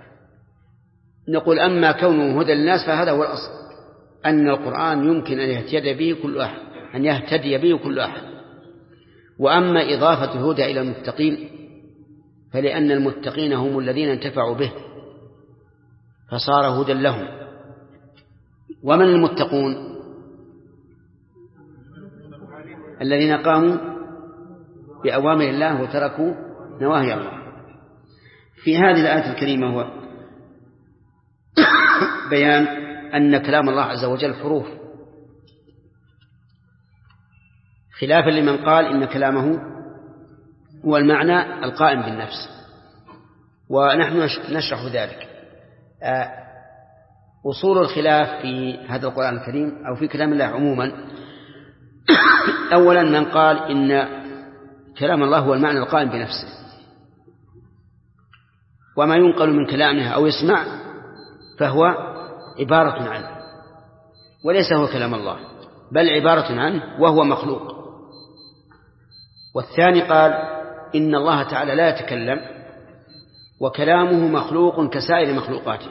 نقول أما كونه هدى للناس فهذا هو الأصل، أن القرآن يمكن أن يهتدي به كل أحد، أن يهتدي به كل أحد. وأما إضافة الهدى إلى المتقين فلأن المتقين هم الذين انتفعوا به فصار هدى لهم. ومن المتقون؟ الذين قاموا بأوامر الله وتركوا نواهي الله. في هذه الآية الكريمة هو بيان أن كلام الله عز وجل حروف، خلافا لمن قال إن كلامه هو المعنى القائم بالنفس، ونحن نشرح ذلك. أصول الخلاف في هذا القرآن الكريم أو في كلام الله عموما: أولا من قال إن كلام الله هو المعنى القائم بنفسه، وما ينقل من كلامه أو يسمع فهو عبارة عنه وليس هو كلام الله، بل عبارة عنه وهو مخلوق. والثاني قال إن الله تعالى لا يتكلم وكلامه مخلوق كسائر مخلوقاته،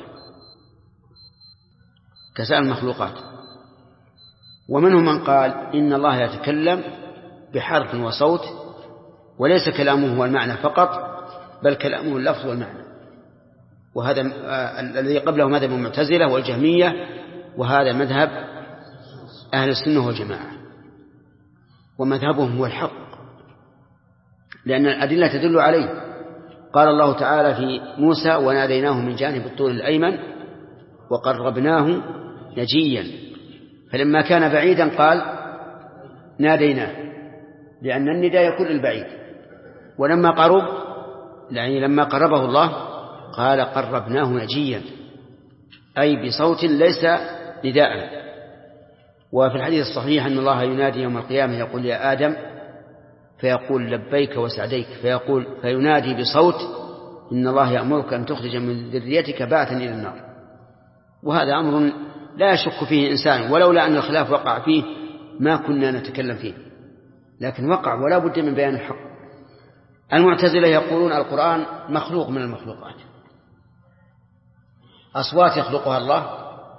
كسائر المخلوقات. ومنهم من قال إن الله يتكلم بحرف وصوت، وليس كلامه هو المعنى فقط، بل كلامه اللفظ والمعنى. وهذا الذي قبله مذهب المعتزلة والجهمية، وهذا مذهب أهل السنة والجماعة، ومذهبهم هو الحق، لأن الأدلة تدل عليه. قال الله تعالى في موسى: وناديناه من جانب الطور الأيمن وقربناه نجيا. فلما كان بعيدا قال ناديناه، لأن النداء يكون للبعيد. ولما قرب، يعني لما قربه الله، قال قربناه نجيا، أي بصوت ليس نداء. وفي الحديث الصحيح أن الله ينادي يوم القيامة يقول: يا آدم، فيقول: لبيك وسعديك، فيقول فينادي بصوت: إن الله يأمرك أن تخرج من ذريتك بعثا إلى النار. وهذا أمر لا يشك فيه إنسان، ولولا أن الخلاف وقع فيه ما كنا نتكلم فيه، لكن وقع ولا بد من بيان الحق. المعتزلة يقولون القرآن مخلوق من المخلوقات، أصوات يخلقها الله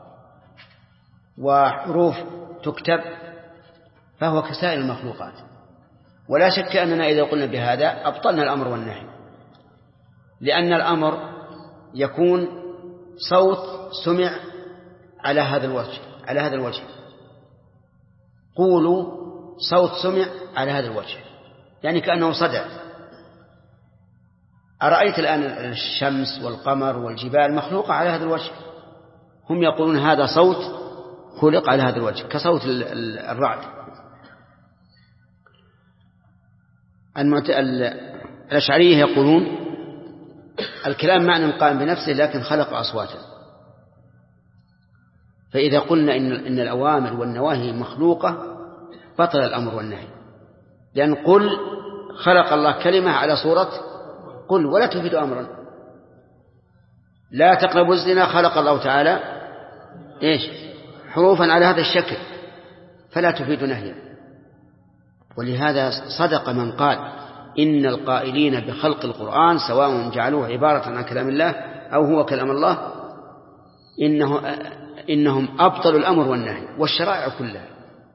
وحروف تكتب، فهو كسائر المخلوقات. ولا شك أننا إذا قلنا بهذا أبطلنا الأمر والنهي، لأن الأمر يكون صوت سمع على هذا الوجه على هذا الوجه قولوا صوت سمع على هذا الوجه، يعني كأنه صدع. أرأيت الآن الشمس والقمر والجبال مخلوقة على هذا الوجه، هم يقولون هذا صوت خلق على هذا الوجه كصوت الرعد. الأشعرية يقولون الكلام معنى قائم بنفسه لكن خلق أصواتا. فإذا قلنا إن, إن الأوامر والنواهي مخلوقة بطل الأمر والنهي، لأن قل خلق الله كلمة على صورة قل ولا تفيد أمرا. لا تقربوا الزنا خلق الله تعالى إيش حروفا على هذا الشكل فلا تفيد نهيا. ولهذا صدق من قال إن القائلين بخلق القرآن سواء جعلوه عبارة عن كلام الله أو هو كلام الله إنه إنهم أبطلوا الأمر والنهي والشرائع كلها.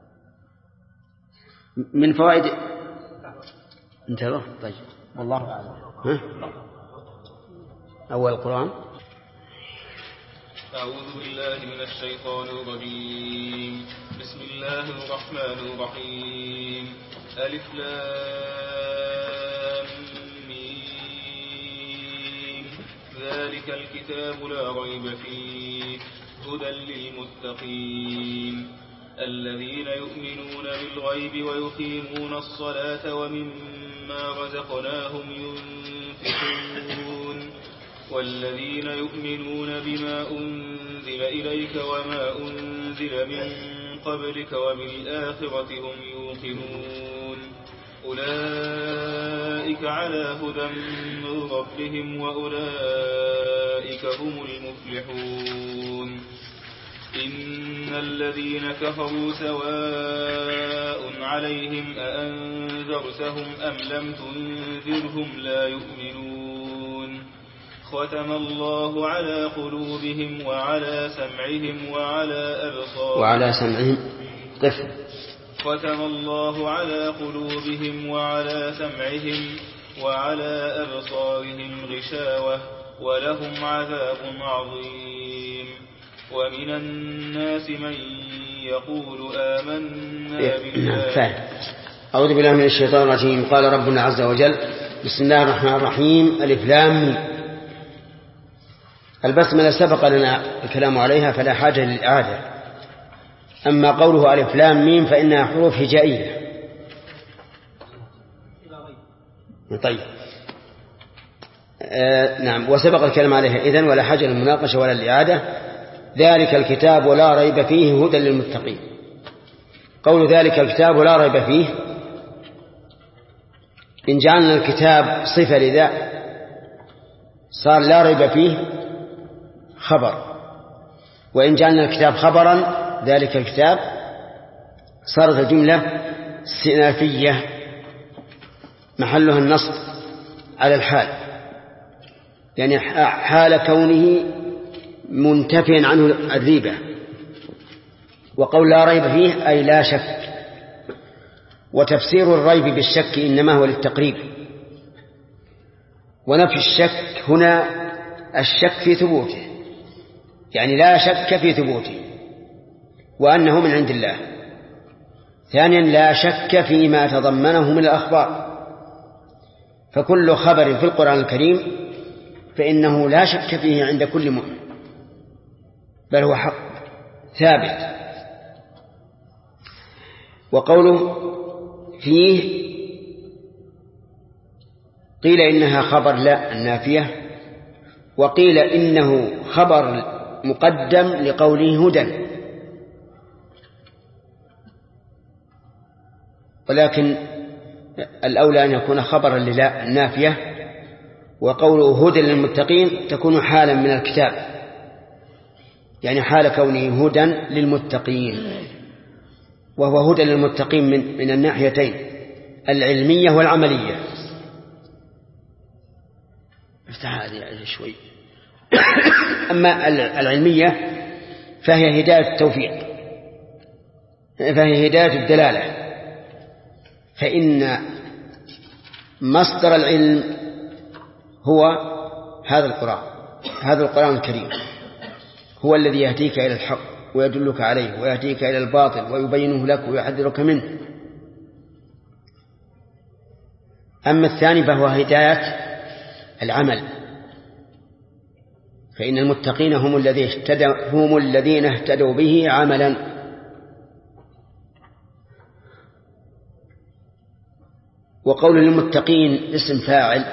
من فوائد انتبه. طيب والله أعلم. ها؟ أول القرآن. أعوذ بالله من الشيطان الرجيم. بسم الله الرحمن الرحيم. ألف لام ميم. ذلك الكتاب لا ريب فيه هدى للمتقين الذين يؤمنون بالغيب ويقيمون الصلاة ومما رزقناهم ينفقون والذين يؤمنون بما أنزل إليك وما أنزل من قبلك وبالآخرة هم يوقنون أولئك على هدى من ربهم وأولئك هم المفلحون. إن الذين كفروا سواء عليهم أأنذرتهم أم لم تنذرهم لا يؤمنون ختم الله على قلوبهم وعلى سمعهم وعلى أبصارهم وعلى سمعهم قف ختم الله على قلوبهم وعلى سمعهم وعلى أبصارهم غشاوة ولهم عذاب عظيم. ومن الناس من يقول آمنا بالله. أعوذ بالله من الشيطان الرجيم. قال ربنا عز وجل بسم الله الرحمن الرحيم ألف لام. البسملة سبق لنا الكلام عليها فلا حاجة للإعادة. أما قوله ألف لام ميم فإنها حروف هجائية. طيب آه نعم وسبق الكلام عليها إذن ولا حاجة للمناقشة ولا الإعادة. ذلك الكتاب ولا ريب فيه هدى للمتقين. قول ذلك الكتاب ولا ريب فيه إن جعلنا الكتاب صفة لذا صار لا ريب فيه خبر، وإن جعلنا الكتاب خبرا ذلك الكتاب صارت الجملة استئنافية محلها النصب على الحال، يعني حال كونه منتفيا عنه الريبة. وقول لا ريب فيه أي لا شك. وتفسير الريب بالشك إنما هو للتقريب، ونفي الشك هنا الشك في ثبوته، يعني لا شك في ثبوته وأنه من عند الله. ثانيا لا شك فيما تضمنه من الأخبار، فكل خبر في القرآن الكريم فإنه لا شك فيه عند كل مؤمن، بل هو حق ثابت. وقوله فيه قيل إنها خبر لا النافية، وقيل إنه خبر مقدم لقوله هدى، ولكن الأولى أن يكون خبرا للا النافية، وقوله هدى للمتقين تكون حالا من الكتاب، يعني حال كونه هدى للمتقين، وهو هدى للمتقين من, من الناحيتين العلمية والعملية. افتح هذه شوي. أما العلمية فهي هداية التوفيق، فهي هداية الدلالة، فإن مصدر العلم هو هذا القرآن، هذا القرآن الكريم هو الذي يهديك إلى الحق ويدلك عليه ويهديك إلى الباطل ويبينه لك ويحذرك منه. أما الثاني فهو هداية العمل، فإن المتقين هم الذين اهتدوا, هم الذين اهتدوا به عملا. وقول للمتقين اسم فاعل،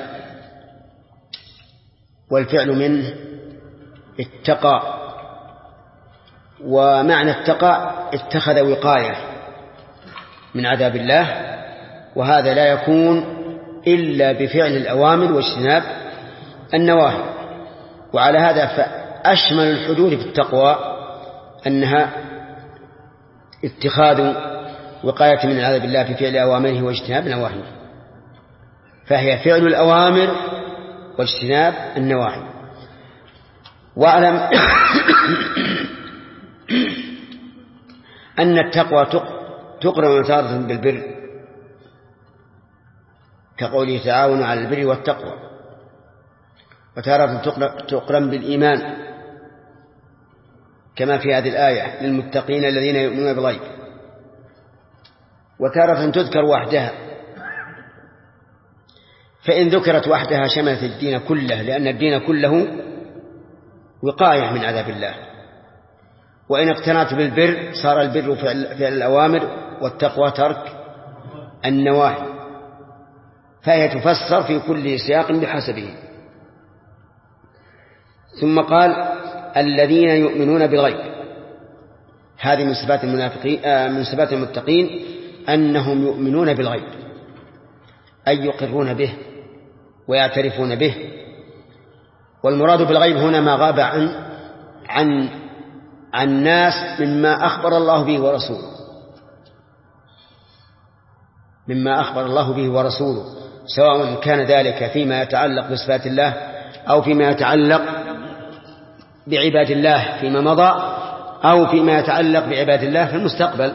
والفعل منه اتقى، ومعنى اتقى اتخذ وقاية من عذاب الله، وهذا لا يكون إلا بفعل الأوامر واجتناب النواهي. وعلى هذا فأشمل الحدود في التقوى أنها اتخاذ وقاية من عذاب الله بفعل أوامره واجتناب نواهيه، فهي فعل الأوامر واجتناب النواهي. واعلم أن التقوى تقرن تارة بالبر، كقوله تعاونوا على البر والتقوى، وتارة تقرن بالإيمان كما في هذه الآية للمتقين الذين يؤمنون بالغيب، وتارة تذكر وحدها، فإن ذكرت وحدها شملت الدين كله، لأن الدين كله وقاية من عذاب الله. وإن اقتنعت بالبر صار البر فعل الأوامر والتقوى ترك النواهي، فهي تفسر في كل سياق بحسبه. ثم قال الذين يؤمنون بالغيب، هذه من صفات المنافقين آه من صفات المتقين أنهم يؤمنون بالغيب، أي يقرون به ويعترفون به. والمراد بالغيب هنا ما غاب عن عن عن الناس مما أخبر الله به ورسوله، مما أخبر الله به ورسوله، سواء كان ذلك فيما يتعلق بصفات الله أو فيما يتعلق بعباد الله فيما مضى أو فيما يتعلق بعباد الله في المستقبل،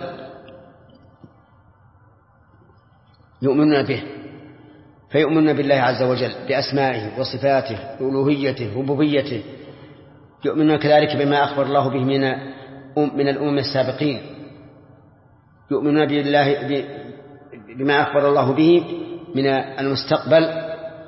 يؤمنون به، فيؤمنون بالله عز وجل بأسمائه وصفاته وألوهيته وربوبيته، يؤمنون كذلك بما أخبر الله به من من الأمم السابقين، يؤمنون بالله بما أخبر الله به من المستقبل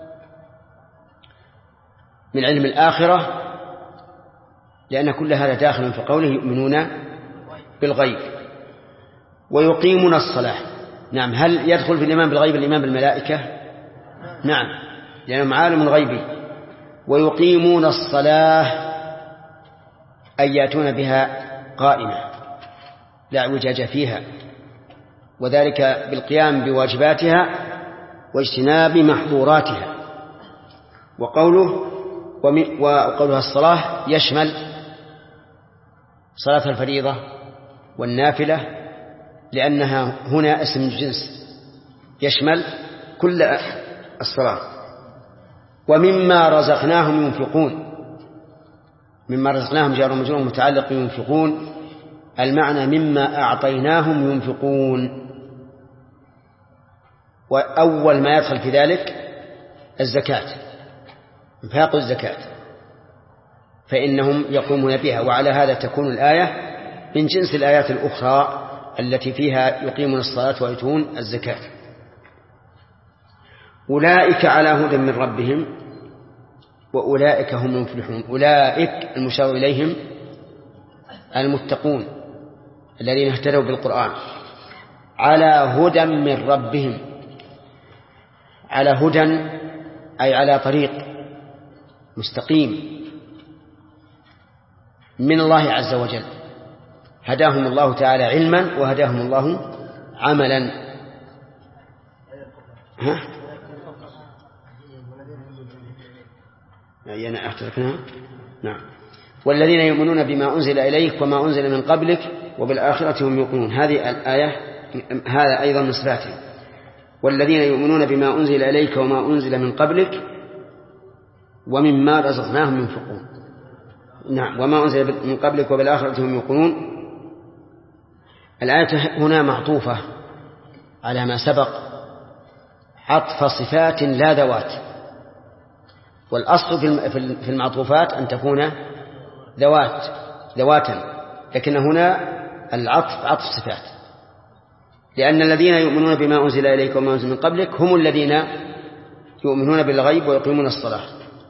من علم الآخرة، لأن كل هذا داخل في قوله يؤمنون بالغيب. ويقيمون الصلاة، نعم. هل يدخل في الإيمان بالغيب الإيمان بالملائكة؟ نعم، لأنهم عالم غيبي. ويقيمون الصلاة أي يأتون بها قائمة لا اعوجاج فيها، وذلك بالقيام بواجباتها واجتناب محظوراتها. وقوله وقولها الصلاة يشمل صلاة الفريضة والنافلة، لأنها هنا اسم جنس يشمل كل الصلاة. ومما رزقناهم ينفقون، مما رزقناهم جار ومجرور متعلق ينفقون، المعنى مما أعطيناهم ينفقون، وأول ما يدخل في ذلك الزكاة، إنفاق الزكاة، فإنهم يقومون بها. وعلى هذا تكون الآية من جنس الآيات الأخرى التي فيها يقيمون الصلاة ويؤتون الزكاة. أولئك على هدى من ربهم وأولئك هم المفلحون. أولئك المشار إليهم المتقون الذين اهتدوا بالقرآن، على هدى من ربهم. على هدى أي على طريق مستقيم من الله عز وجل، هداهم الله تعالى علما وهداهم الله عملا. ها؟ أنا أختلفنا. نعم. والذين يؤمنون بما أنزل إليك وما أنزل من قبلك وبالآخرة هم يوقنون. هذه الآية هذا أيضا من صفاته. والذين يؤمنون بما أنزل إليك وما أنزل من قبلك ومما رزقناهم ينفقون. نعم. وما أنزل من قبلك وبالآخرة هم يوقنون. الآية هنا معطوفة على ما سبق، عطف صفات لا ذوات، والأصل في المعطوفات أن تكون ذوات ذواتا، لكن هنا العطف عطف صفات، لأن الذين يؤمنون بما أنزل إليك وما أنزل من قبلك هم الذين يؤمنون بالغيب ويقيمون الصلاة.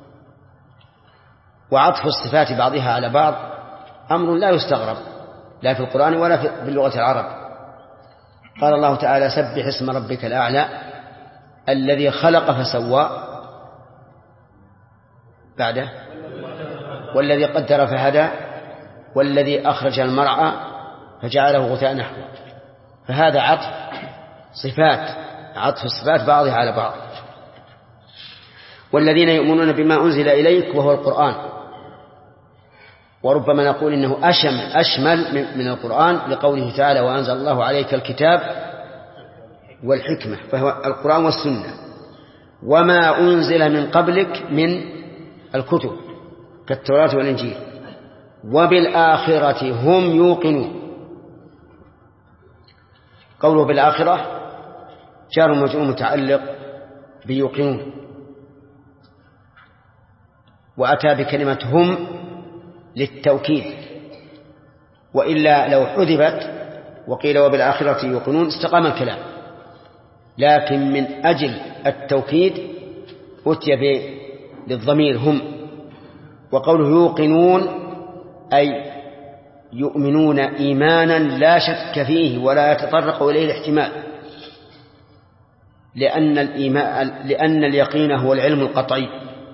وعطف الصفات بعضها على بعض أمر لا يستغرب لا في القرآن ولا في اللغة العرب. قال الله تعالى: سبح اسم ربك الأعلى الذي خلق فسوى، بعده والذي قدر فهدى والذي أخرج المرعى فجعله غثاء نحوه. فهذا عطف صفات، عطف الصفات بعضها على بعض. والذين يؤمنون بما أنزل إليك وهو القرآن، وربما نقول إنه أشمل, أشمل من القرآن لقوله تعالى: وأنزل الله عليك الكتاب والحكمة، فهو القرآن والسنة. وما أنزل من قبلك من الكتب كالتوراة والإنجيل. وبالآخرة هم يوقنون. قوله بالآخرة جار ومجرور متعلق بيوقنون، وأتى بكلمة هم للتوكيد، وإلا لو حذفت وقيل وبالآخرة يوقنون استقام الكلام، لكن من أجل التوكيد أتي بالضمير هم. وقوله يوقنون أي يؤمنون إيمانا لا شك فيه ولا يتطرق إليه الاحتمال، لأن الإيمان لأن اليقين هو العلم القطعي.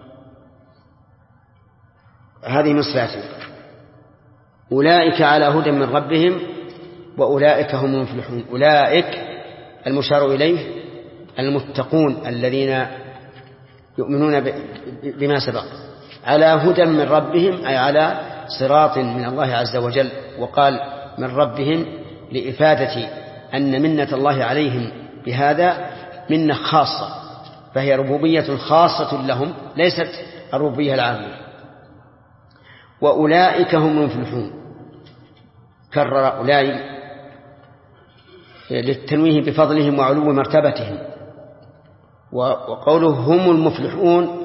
هذه من صفاته. أولئك على هدى من ربهم وأولئك هم المفلحون. أولئك المشار إليه المتقون الذين يؤمنون بما سبق، على هدى من ربهم أي على صراط من الله عز وجل. وقال من ربهم لإفادة أن منة الله عليهم بهذا منة خاصة، فهي ربوبية خاصة لهم ليست الربوبية العامة. وأولئك هم المفلحون، كرر أولئك للتنويه بفضلهم وعلو مرتبتهم. وقوله هم المفلحون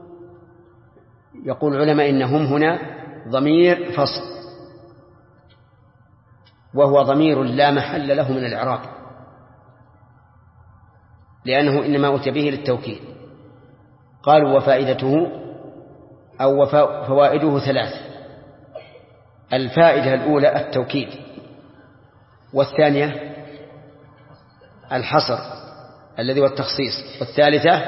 يقول العلماء إنهم هنا ضمير فصل، وهو ضمير لا محل له من الإعراب، لأنه إنما أتي به للتوكيد. قالوا وفائدته أو فوائده ثلاث: الفائدة الأولى التوكيد، والثانية الحصر الذي هو التخصيص، والثالثة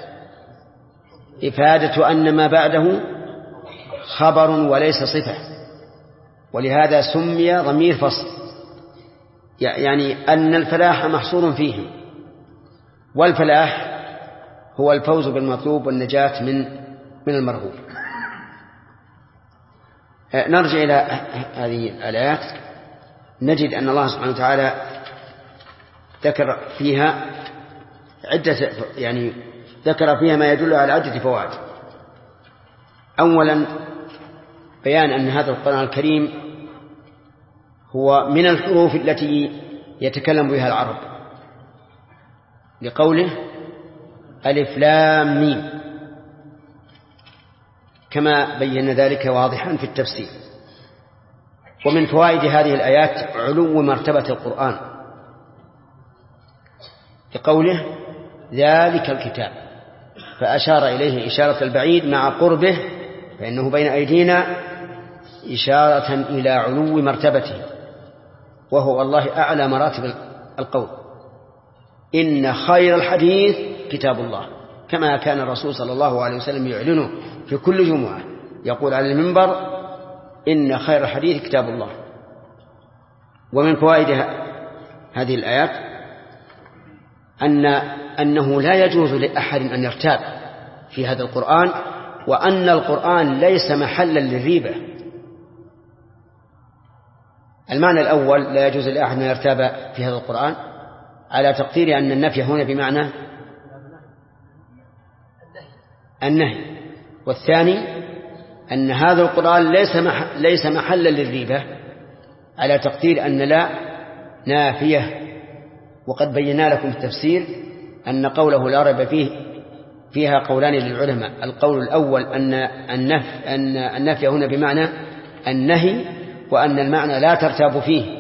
إفادة أن ما بعده خبر وليس صفة، ولهذا سمي ضمير فصل، يعني أن الفلاح محصور فيهم، والفلاح هو الفوز بالمطلوب والنجاة من من المرهوب. نرجع إلى هذه الآيات نجد أن الله سبحانه وتعالى ذكر فيها عدة يعني ذكر فيها ما يدل على عدة فوائد. أولا بيان أن هذا القرآن الكريم هو من الحروف التي يتكلم بها العرب، لقوله ألف لام ميم، كما بين ذلك واضحا في التفسير. ومن فوائد هذه الآيات علو مرتبة القرآن لقوله ذلك الكتاب، فأشار إليه إشارة البعيد مع قربه، فإنه بين أيدينا إشارة إلى علو مرتبته، وهو الله أعلى مراتب القول. إن خير الحديث كتاب الله، كما كان الرسول صلى الله عليه وسلم يعلنه في كل جمعة، يقول على المنبر إن خير الحديث كتاب الله. ومن فوائد هذه الآيات أن أنه لا يجوز لأحد أن يرتاب في هذا القرآن، وأن القرآن ليس محلا للريبة. المعنى الأول لا يجوز لأحد أن يرتاب في هذا القرآن على تقدير أن النفي هنا بمعنى النهي، والثاني أن هذا القرآن ليس ليس محلا للريبة على تقدير أن لا نافية. وقد بينا لكم في التفسير أن قوله لا ريب فيه فيها قولان للعلماء. القول الأول أن النفي أن النفي هنا بمعنى النهي، وأن المعنى لا ترتاب فيه.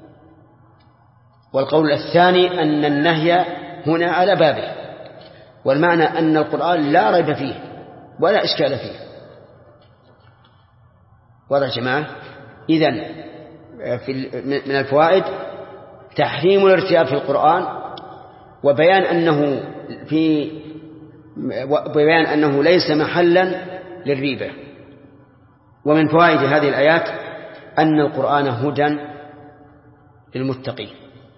والقول الثاني أن النهي هنا على بابه، والمعنى أن القرآن لا ريب فيه ولا إشكال فيه. واضح يا جماعة؟ إذن من الفوائد تحريم الارتياب في القرآن، وبيان أنه في وبيان أنه ليس محلا للريبة. ومن فوائد هذه الآيات أن القرآن هدى للمتقين،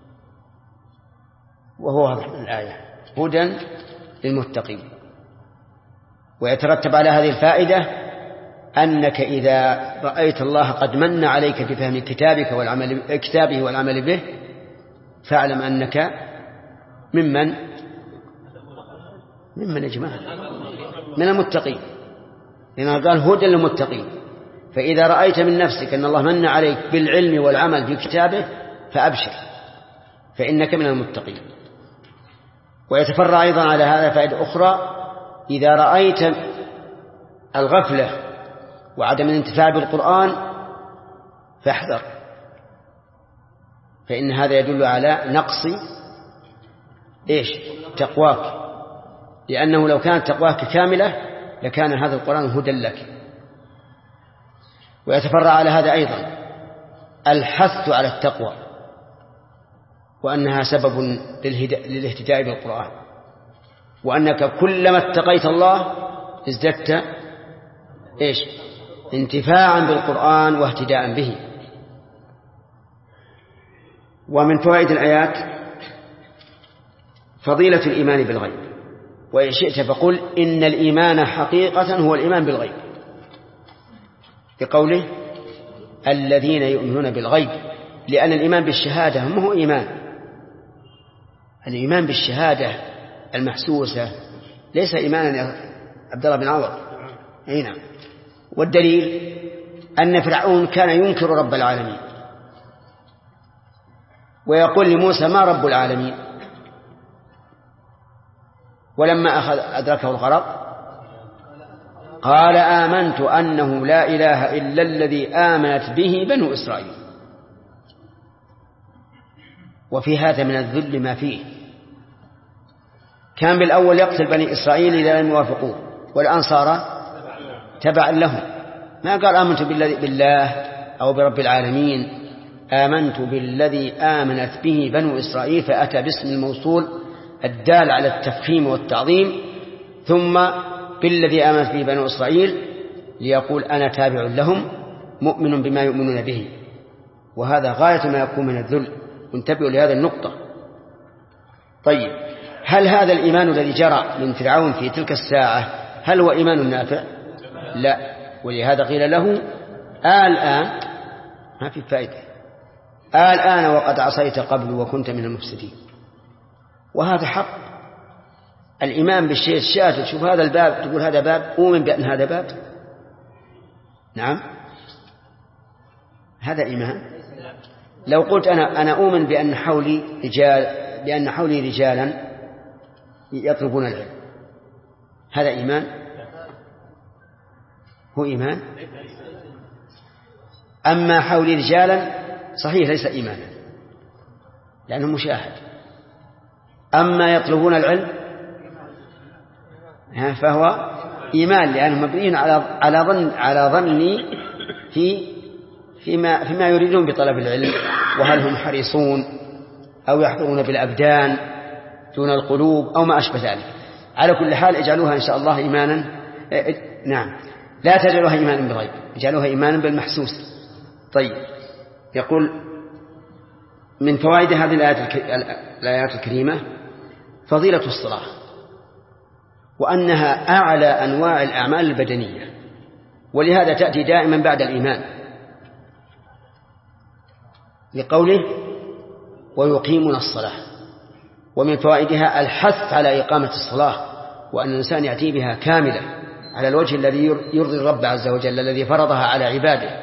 وهو واضح من الآية هدى للمتقين. ويترتب على هذه الفائدة أنك إذا رأيت الله قد من عليك بفهم كتابك والعمل كتابه والعمل به، فاعلم أنك ممن ممن يا جماعة من المتقين، لأنه قال هدى للمتقين. فإذا رأيت من نفسك أن الله من عليك بالعلم والعمل في كتابه فأبشر، فإنك من المتقين. ويتفرع أيضا على هذا فائدة أخرى: إذا رأيت الغفلة وعدم الانتفاع بالقرآن فاحذر، فإن هذا يدل على نقص إيش؟ تقواك، لأنه لو كانت تقواك كاملة لكان هذا القرآن هدى لك. ويتفرع على هذا أيضا الحث على التقوى، وأنها سبب للاهتداء بالقرآن، وأنك كلما اتقيت الله ازددت إيش؟ انتفاعا بالقرآن واهتداء به. ومن فوائد الآيات فضيلة الإيمان بالغيب، وإن شئت فقل إن الإيمان حقيقة هو الإيمان بالغيب، بقوله الذين يؤمنون بالغيب، لأن الإيمان بالشهادة ما هو إيمان. الإيمان بالشهادة المحسوسة ليس إيمانا يا عبد الله بن عوض. هنا والدليل أن فرعون كان ينكر رب العالمين، ويقول لموسى ما رب العالمين، ولما أخذ أدركه الغرق قال آمنت أنه لا إله إلا الذي آمنت به بنو إسرائيل. وفي هذا من الذل ما فيه. كان بالأول يقتل بني إسرائيل إذا لم يوافقوه، والآن صار تبعا لهم. ما قال آمنت بالله أو برب العالمين، آمنت بالذي آمنت به بنو إسرائيل، فأتى باسم الموصول الدال على التفخيم والتعظيم، ثم بالذي آمنت به بنو إسرائيل ليقول أنا تابع لهم مؤمن بما يؤمنون به. وهذا غاية ما يكون من الذل، وانتبهوا لهذه النقطة. طيب، هل هذا الإيمان الذي جرى من فرعون في تلك الساعة هل هو إيمان نافع؟ لا. ولهذا قيل له الآن ما في فائدة، الآن وقد عصيت قبل وكنت من المفسدين. وهذا حق. الإيمان بالشيء الشاذ، تشوف هذا الباب تقول هذا باب، أؤمن بأن هذا باب. نعم، هذا إيمان. لو قلت أنا أنا أؤمن بأن حولي رجال، بأن حولي رجالا يطلبون العلم، هذا إيمان؟ هو إيمان؟ أما حولي رجالا صحيح ليس إيمانا لأنه مشاهد. أما يطلبون العلم فهو إيمان لأنه مبني على على ظن على ظني في فيما فيما يريدون بطلب العلم، وهل هم حريصون أو يحضرون بالأبدان دون القلوب أو ما أشبه ذلك. على كل حال اجعلوها إن شاء الله إيمانا. نعم، لا تجعلوها إيمانا بالغيب، اجعلوها إيمانا بالمحسوس. طيب، يقول من فوائد هذه الآيات الكريمة فضيلة الصلاة، وأنها أعلى أنواع الأعمال البدنية، ولهذا تأتي دائما بعد الإيمان، لقوله ويقيمون الصلاة. ومن فوائدها الحث على إقامة الصلاة، وأن الإنسان يأتي بها كاملة على الوجه الذي يرضي الرب عز وجل الذي فرضها على عباده.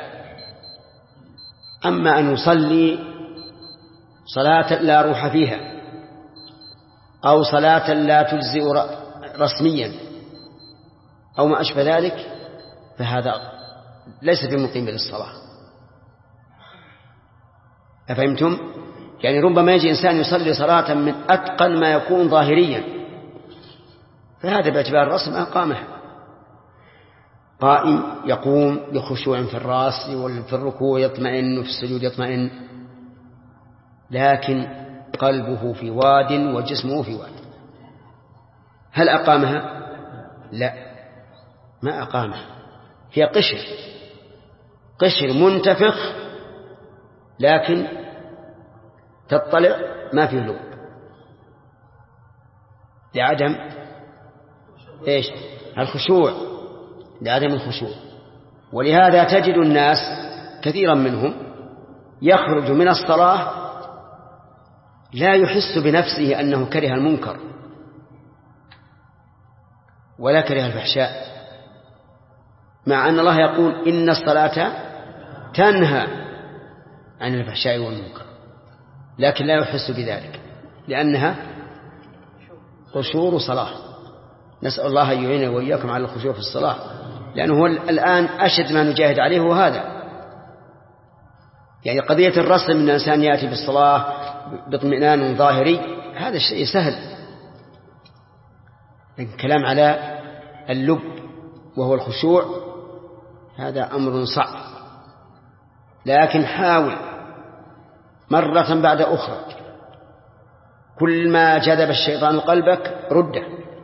أما أن يصلي صلاة لا روح فيها أو صلاة لا تجزئ رسميا أو ما أشبه ذلك فهذا ليس بمقيم للصلاة. أفهمتم؟ يعني ربما يجي إنسان يصلي صلاة من أتقن ما يكون ظاهريا، فهذا باعتبار الرسم أقامه، قائم يقوم بخشوع في الرأس وفي الركوع يطمئن وفي السجود يطمئن، لكن قلبه في واد وجسمه في واد. هل أقامها؟ لا، ما أقامها، هي قشر قشر منتفخ، لكن تطلع ما فيه لب لعدم إيش؟ الخشوع، لعدم الخشوع. ولهذا تجد الناس كثيرا منهم يخرج من الصلاة لا يحس بنفسه أنه كره المنكر ولا كره الفحشاء، مع أن الله يقول إن الصلاة تنهى عن الفحشاء والمنكر، لكن لا يحس بذلك لأنها قشور صلاة. نسأل الله أن يعيننا وإياكم على الخشوع في الصلاة، لأنه هو الآن أشد ما نجاهد عليه هو هذا. يعني قضية الرسم من الإنسان يأتي بالصلاة باطمئنان ظاهري هذا الشيء سهل، لكن كلام على اللب وهو الخشوع هذا أمر صعب. لكن حاول مرة بعد أخرى، كل ما جذب الشيطان قلبك رده،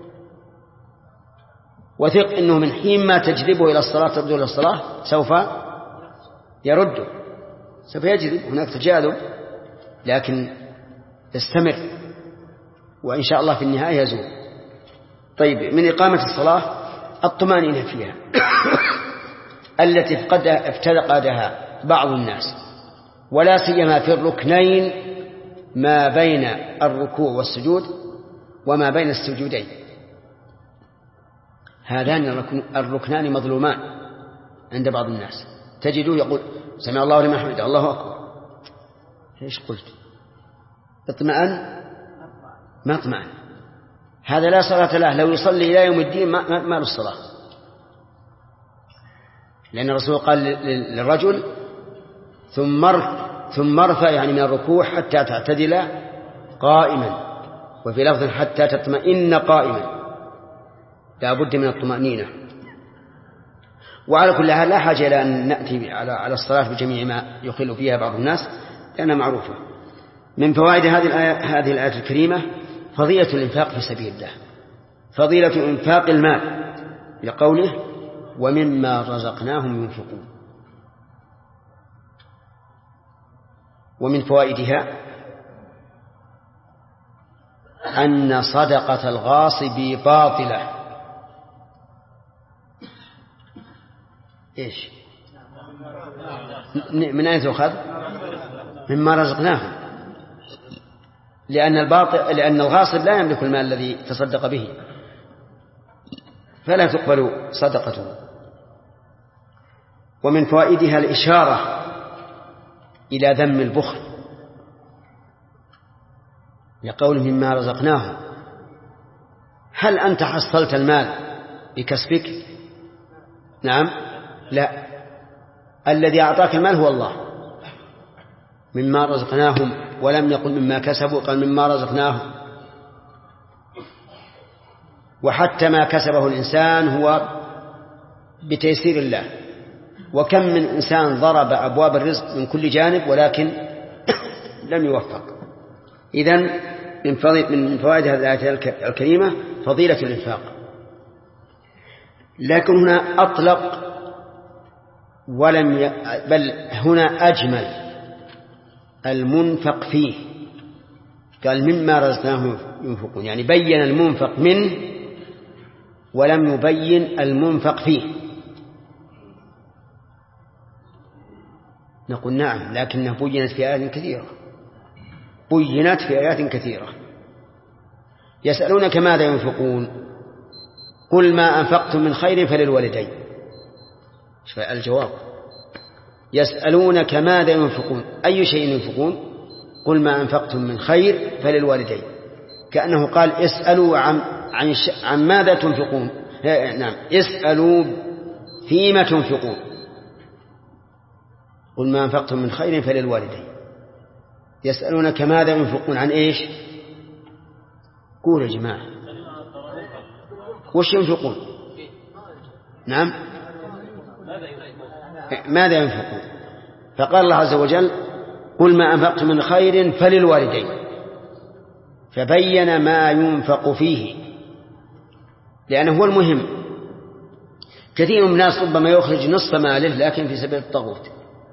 وثق إنه من حين ما تجذبه إلى الصلاة تبدو إلى الصلاة سوف يرده، سوف يجذب، هناك تجاذب، لكن استمر وإن شاء الله في النهاية يزول. طيب، من إقامة الصلاة الطمأنينة فيها التي افتقدها بعض الناس، ولا سيما في الركنين ما بين الركوع والسجود وما بين السجودين. هذان الركنان مظلومان عند بعض الناس، تجدوه يقول سمع الله لمن حمده الله أكبر، ايش قلت؟ اطمئن؟ ما اطمئن، هذا لا صلاة له، لو يصلي إلى يوم الدين ما, ما له الصلاة، لأن الرسول قال للرجل ثم ثم ارفع يعني من الركوع حتى تعتدل قائما، وفي لفظ حتى تطمئن قائما، لا بد من الطمأنينة. وعلى كل حال لا حاجة إلى أن نأتي على على الصلاة بجميع ما يخل فيها بعض الناس لأنها معروفة. من فوائد هذه الآية هذه الآية الكريمة فضيلة الإنفاق في سبيل الله، فضيلة إنفاق المال لقوله ومما رزقناهم ينفقون. ومن فوائدها أن صدقة الغاصب باطلة. إيش؟ من أين تؤخذ؟ مما رزقناهم، لأن الباطل لأن الغاصب لا يملك المال الذي تصدق به، فلا تقبل صدقته. ومن فوائدها الإشارة إلى ذم البخل لقول مما رزقناهم، هل أنت حصلت المال بكسبك؟ نعم لا، الذي أعطاك المال هو الله. مما رزقناهم، ولم يقل مما كسبوا، قال مما رزقناهم. وحتى ما كسبه الإنسان هو بتيسير الله. وكم من إنسان ضرب أبواب الرزق من كل جانب ولكن لم يوفق. إذن من فوائد هذه الآية الكريمة فضيلة الإنفاق. لكن هنا أطلق ولم ي... بل هنا أجمل المنفق فيه، قال مما رزقناهم ينفقون، يعني بين المنفق منه ولم يبين المنفق فيه. نقول نعم، لكنها بينت في آيات كثيرة، بينت في آيات كثيرة. يسألونك ماذا ينفقون قل ما أنفقتم من خير فللوالدين. الجواب يسألونك ماذا ينفقون، أي شيء ينفقون؟ قل ما أنفقتم من خير فللوالدين، كأنه قال اسألوا عن, عن, عن ماذا تنفقون. نعم، اسألوا فيما تنفقون. قل ما أنفقتم من خير فللوالدين. يسألونك ماذا ينفقون، عن إيش؟ قولوا يا جماعة وش ينفقون؟ نعم، ماذا ينفقون؟ فقال الله عز وجل قل ما أنفقتم من خير فللوالدين، فبين ما ينفق فيه لأنه هو المهم. كثير من الناس ربما يخرج نصف ماله لكن في سبيل الطاغوت،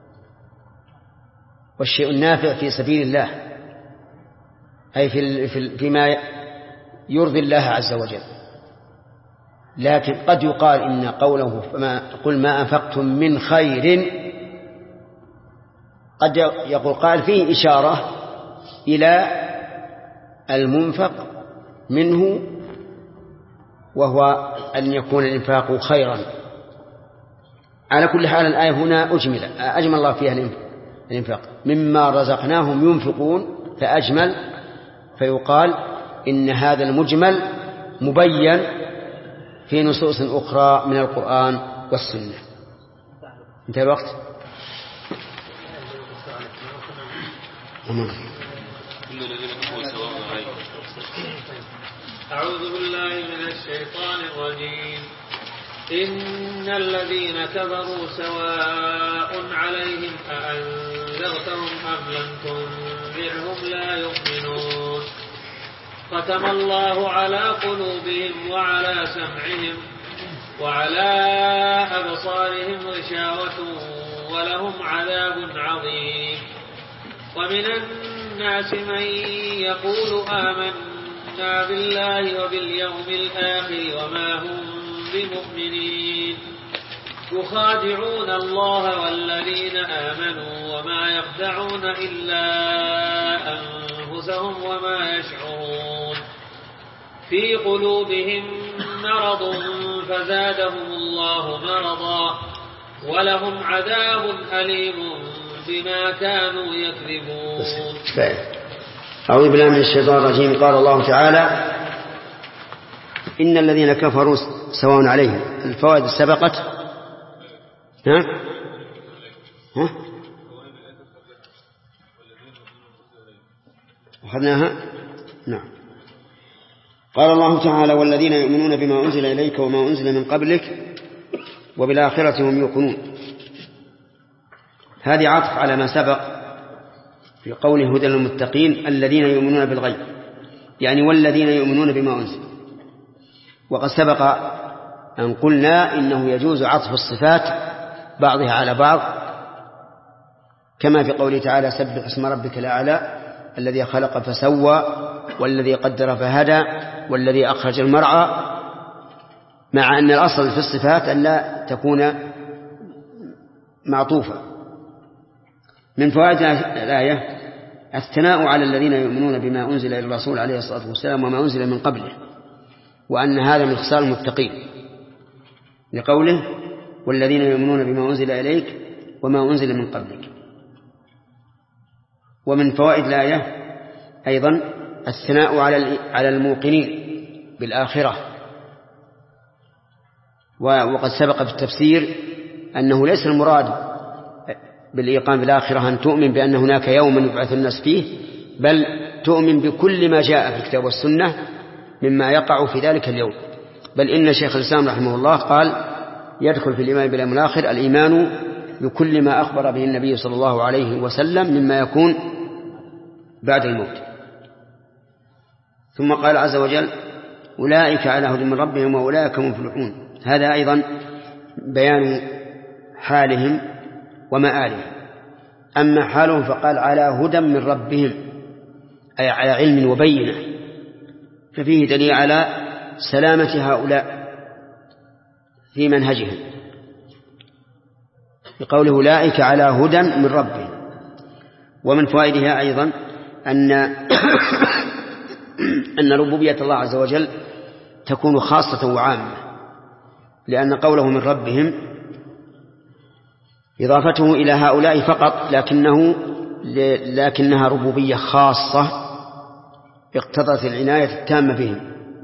والشيء النافع في سبيل الله أي في فيما يرضي الله عز وجل. لكن قد يقال إن قوله فما قل ما أنفقتم من خير قد يقول قال فيه إشارة إلى المنفق منه، وهو أن يكون الإنفاق خيرا. على كل حال الآية هنا أجمل أجمل الله فيها الإنفاق. مما رزقناهم ينفقون فأجمل، فيقال إن هذا المجمل مبين في نصوص أخرى من القرآن والسنة. انتهى الوقت. أعوذ بالله من الشيطان الرجيم. إن الذين كفروا سواء عليهم أأنذرتهم أم لم تنذرهم لا يؤمنون. ختم الله على قلوبهم وعلى سمعهم وعلى أبصارهم غشاوة ولهم عذاب عظيم. ومن الناس من يقول آمنا بالله وباليوم الآخر وما هم بمؤمنين، يخادعون الله والذين آمنوا وما يخدعون إلا أنفسهم وما يشعرون. في قلوبهم مرض فزادهم الله مرضا ولهم عذاب أليم بما كانوا يكذبون. أعوذ بالله من الشيطان الرجيم. قال الله تعالى إن الذين كفروا سواء عليهم. الفوائد سبقت، ها ها أخذناها. نعم. قال الله تعالى والذين يؤمنون بما أنزل إليك وما أنزل من قبلك وبالآخرة هم يوقنون. هذه عطف على ما سبق في قوله هدى للمتقين الذين يؤمنون بالغيب، يعني والذين يؤمنون بما أنزل. وقد سبق أن قلنا إنه يجوز عطف الصفات بعضها على بعض، كما في قوله تعالى سبح اسم ربك الأعلى الذي خلق فسوى والذي قدر فهدى والذي أخرج المرعى، مع أن الأصل في الصفات أن لا تكون معطوفة. من فوائد الآية الثناء على الذين يؤمنون بما أنزل إلى الرسول عليه الصلاة والسلام وما أنزل من قبله، وأن هذا من خصال المتقين، لقوله والذين يؤمنون بما أنزل إليك وما أنزل من قبلك. ومن فوائد الآية أيضا الثناء على على الموقنين بالآخرة. وقد سبق في التفسير أنه ليس المراد بالإيقان بالآخرة أن تؤمن بأن هناك يوما يبعث الناس فيه، بل تؤمن بكل ما جاء في الكتاب والسنة مما يقع في ذلك اليوم. بل إن شيخ الإسلام رحمه الله قال يدخل في الإيمان باليوم الآخر الإيمان بكل ما أخبر به النبي صلى الله عليه وسلم مما يكون بعد الموت. ثم قال عز وجل أولئك على هدى من ربهم وأولئك هم المفلحون. هذا أيضا بيان حالهم ومآلهم. أما حالهم فقال على هدى من ربهم، أي على علم وبينة، ففيه دليل على سلامة هؤلاء في منهجهم بقوله أولئك على هدى من ربهم. ومن فوائدها أيضا أن أن ربوبية الله عز وجل تكون خاصة وعامة، لأن قوله من ربهم إضافته إلى هؤلاء فقط، لكنه لكنها ربوبية خاصة اقتضت العناية التامة بهم.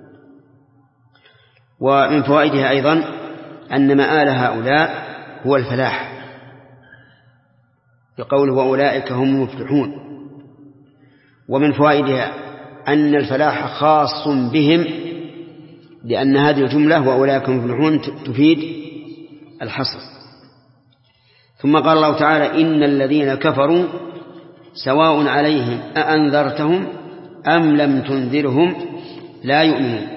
ومن فوائدها أيضا أن مآل هؤلاء هو الفلاح بقوله وأولئك هم المفلحون. ومن فوائدها أن الفلاح خاص بهم، لأن هذه الجملة وأولئك هم المفلحون تفيد الحصر. ثم قال الله تعالى إن الذين كفروا سواء عليهم أأنذرتهم أم لم تنذرهم لا يؤمنون.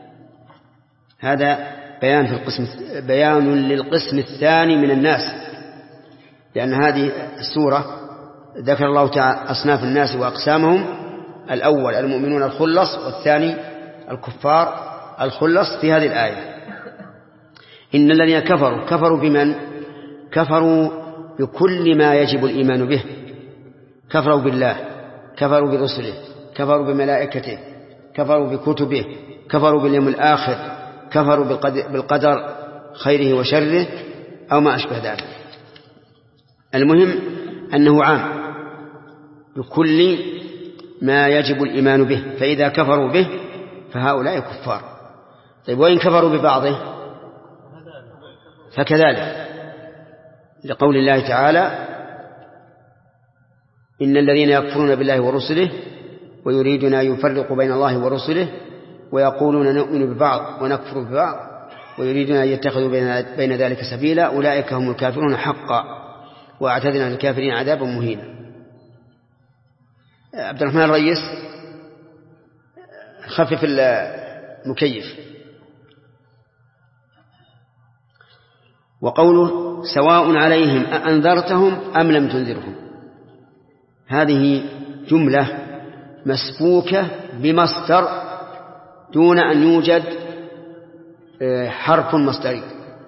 هذا بيان في القسم بيان للقسم الثاني من الناس، لأن هذه السورة ذكر الله تعالى أصناف الناس وأقسامهم: الأول المؤمنون الخلص، والثاني الكفار الخلص في هذه الآية. إن الذين كفروا كفروا بمن؟ كفروا بكل ما يجب الإيمان به، كفروا بالله، كفروا برسله، كفروا بملائكته، كفروا بكتبه، كفروا باليوم الآخر، كفروا بالقدر خيره وشره أو ما أشبه ذلك. المهم أنه عام بكل ما يجب الإيمان به، فإذا كفروا به فهؤلاء كفار. طيب وإن كفروا ببعضه فكذلك، لقول الله تعالى إن الذين يكفرون بالله ورسله ويريدون أن يفرقوا بين الله ورسله ويقولون نؤمن ببعض ونكفر ببعض ويريدون أن يتخذوا بين ذلك سبيلا أولئك هم الكافرون حقا وأعتدنا للكافرين عذابا مهينا. عبد الرحمن الرئيس خفف المكيف. وقوله سواء عليهم أأنذرتهم أم لم تنذرهم، هذه جملة مسبوكة بمصدر دون أن يوجد حرف مصدري،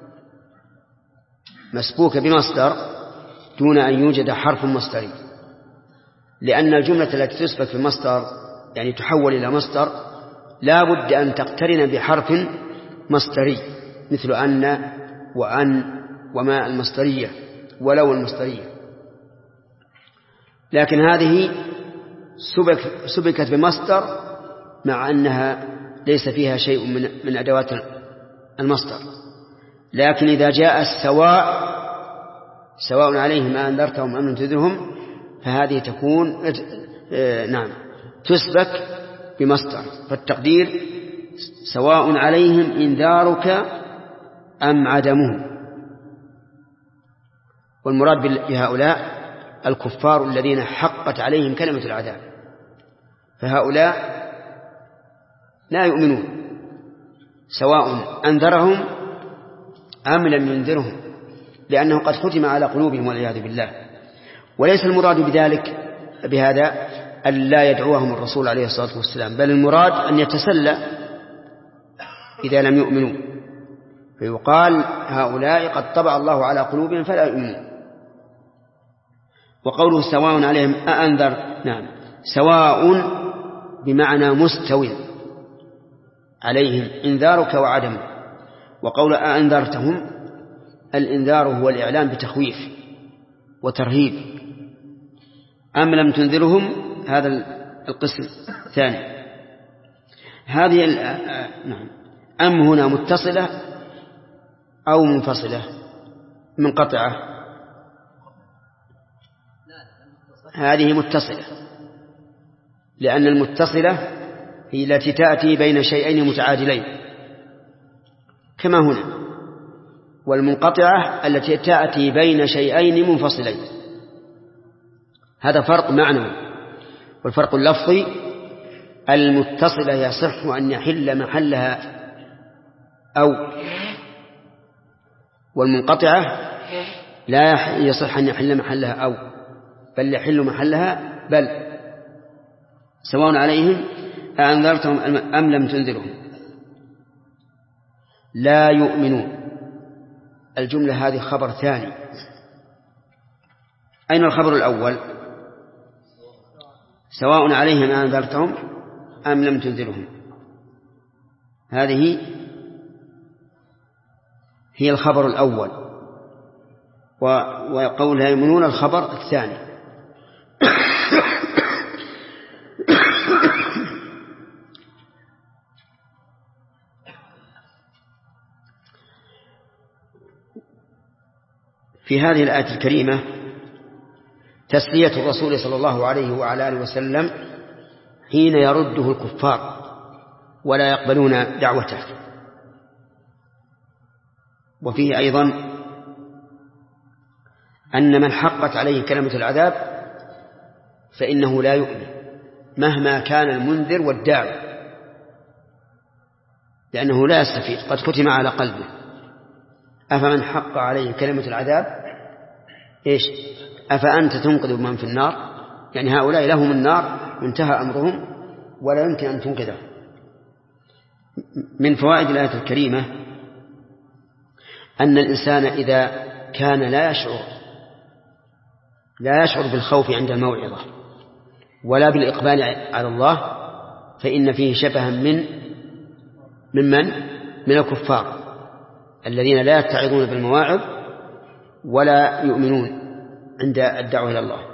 مسبوكة بمصدر دون أن يوجد حرف مصدري، لأن الجملة التي تسبك بمصدر يعني تحول إلى مصدر لا بد أن تقترن بحرف مصدري، مثل أن وأن وما المصدرية ولو المصدرية. لكن هذه سبك سبكت بمصدر مع أنها ليس فيها شيء من, من أدوات المصدر. لكن إذا جاء السواء سواء عليهم أنذرتهم أم لم تنذرهم فهذه تكون نعم تسبك بمصدر، فالتقدير سواء عليهم إنذارك أم عدمه. والمراد بهؤلاء الكفار الذين حقت عليهم كلمة العذاب، فهؤلاء لا يؤمنون سواء أنذرهم أم لم ينذرهم، لأنه قد ختم على قلوبهم والعياذ بالله. وليس المراد بذلك بهذا أن لا يدعوهم الرسول عليه الصلاة والسلام، بل المراد أن يتسلى إذا لم يؤمنوا، فيقال هؤلاء قد طبع الله على قلوبهم فلا يؤمنون. وقوله سواء عليهم أأنذر، نعم سواء بمعنى مستوٍ عليهم إنذارك وعدم. وقول أأنذرتهم الإنذار هو الإعلام بتخويف وترهيب، أم لم تنذرهم هذا القسم الثاني. هذه نعم. أم هنا متصلة أو منفصلة منقطعة؟ هذه متصلة، لأن المتصلة هي التي تأتي بين شيئين متعادلين كما هنا، والمنقطعة التي تأتي بين شيئين منفصلين. هذا فرق معنوي. والفرق اللفظي المتصلة يصح أن يحل محلها أو، والمنقطعة لا يصح أن يحل محلها أو، بل يحل محلها بل، سواء عليهم أأنذرتهم أم لم تنذرهم لا يؤمنون. الجملة هذه خبر ثاني. أين الخبر الأول؟ سواء عليهم أأنذرتهم أم لم تنذرهم، هذه هي الخبر الأول، وقولها يؤمنون الخبر الثاني. في هذه الآية الكريمة تسلية الرسول صلى الله عليه وعلى آله وسلم حين يرده الكفار ولا يقبلون دعوته. وفيه أيضا أن من حقت عليه كلمة العذاب فإنه لا يؤمن مهما كان المنذر والداعي، لأنه لا يستفيد، قد ختم على قلبه. أفمن حق عليه كلمة العذاب إيش؟ أفأنت تنقذ من في النار؟ يعني هؤلاء لهم النار وانتهى أمرهم ولا يمكن أن تنقذه. من فوائد الآية الكريمة أن الإنسان إذا كان لا يشعر لا يشعر بالخوف عند الموعظة ولا بالإقبال على الله فإن فيه شبها من ممن من الكفار الذين لا يتعظون بالمواعظ ولا يؤمنون عند الدعوة إلى الله.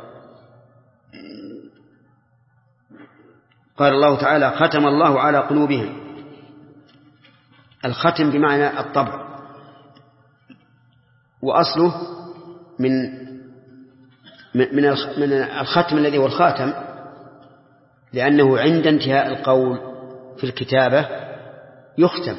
قال الله تعالى ختم الله على قلوبهم. الختم بمعنى الطبع، وأصله من من من الختم الذي هو الخاتم، لأنه عند انتهاء القول في الكتابة يختم.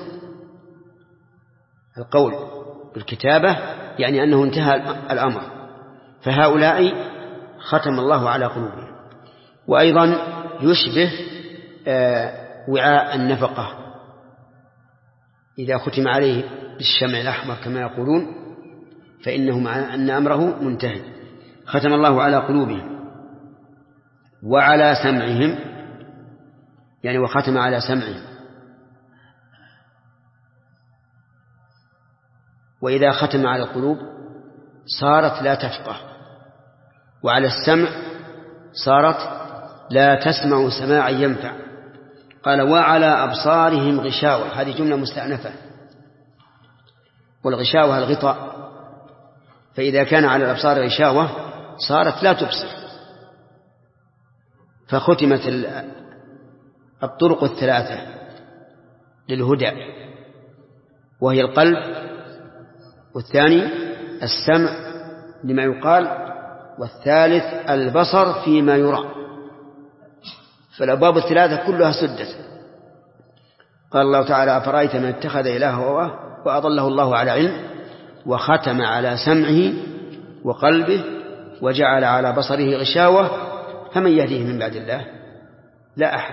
القول بالكتابة يعني أنه انتهى الأمر، فهؤلاء ختم الله على قلوبهم. وأيضا يشبه وعاء النفقة إذا ختم عليه بالشمع الأحمر كما يقولون فإنه مع أن أمره منتهي. ختم الله على قلوبهم وعلى سمعهم، يعني وختم على سمعهم. وإذا ختم على القلوب صارت لا تفقه، وعلى السمع صارت لا تسمع سماعا ينفع. قال وعلى أبصارهم غشاوة، هذه جملة مستأنفة، والغشاوة الغطاء، فإذا كان على الأبصار غشاوة صارت لا تبصر. فختمت الطرق الثلاثة للهدى، وهي القلب، والثاني السمع لما يقال، والثالث البصر فيما يرى. فالأبواب الثلاثة كلها سدت. قال الله تعالى أفرأيت من اتخذ إلهه هواه وأضله الله على علم وختم على سمعه وقلبه وجعل على بصره غشاوة فمن يهديه من بعد الله؟ لا أحد.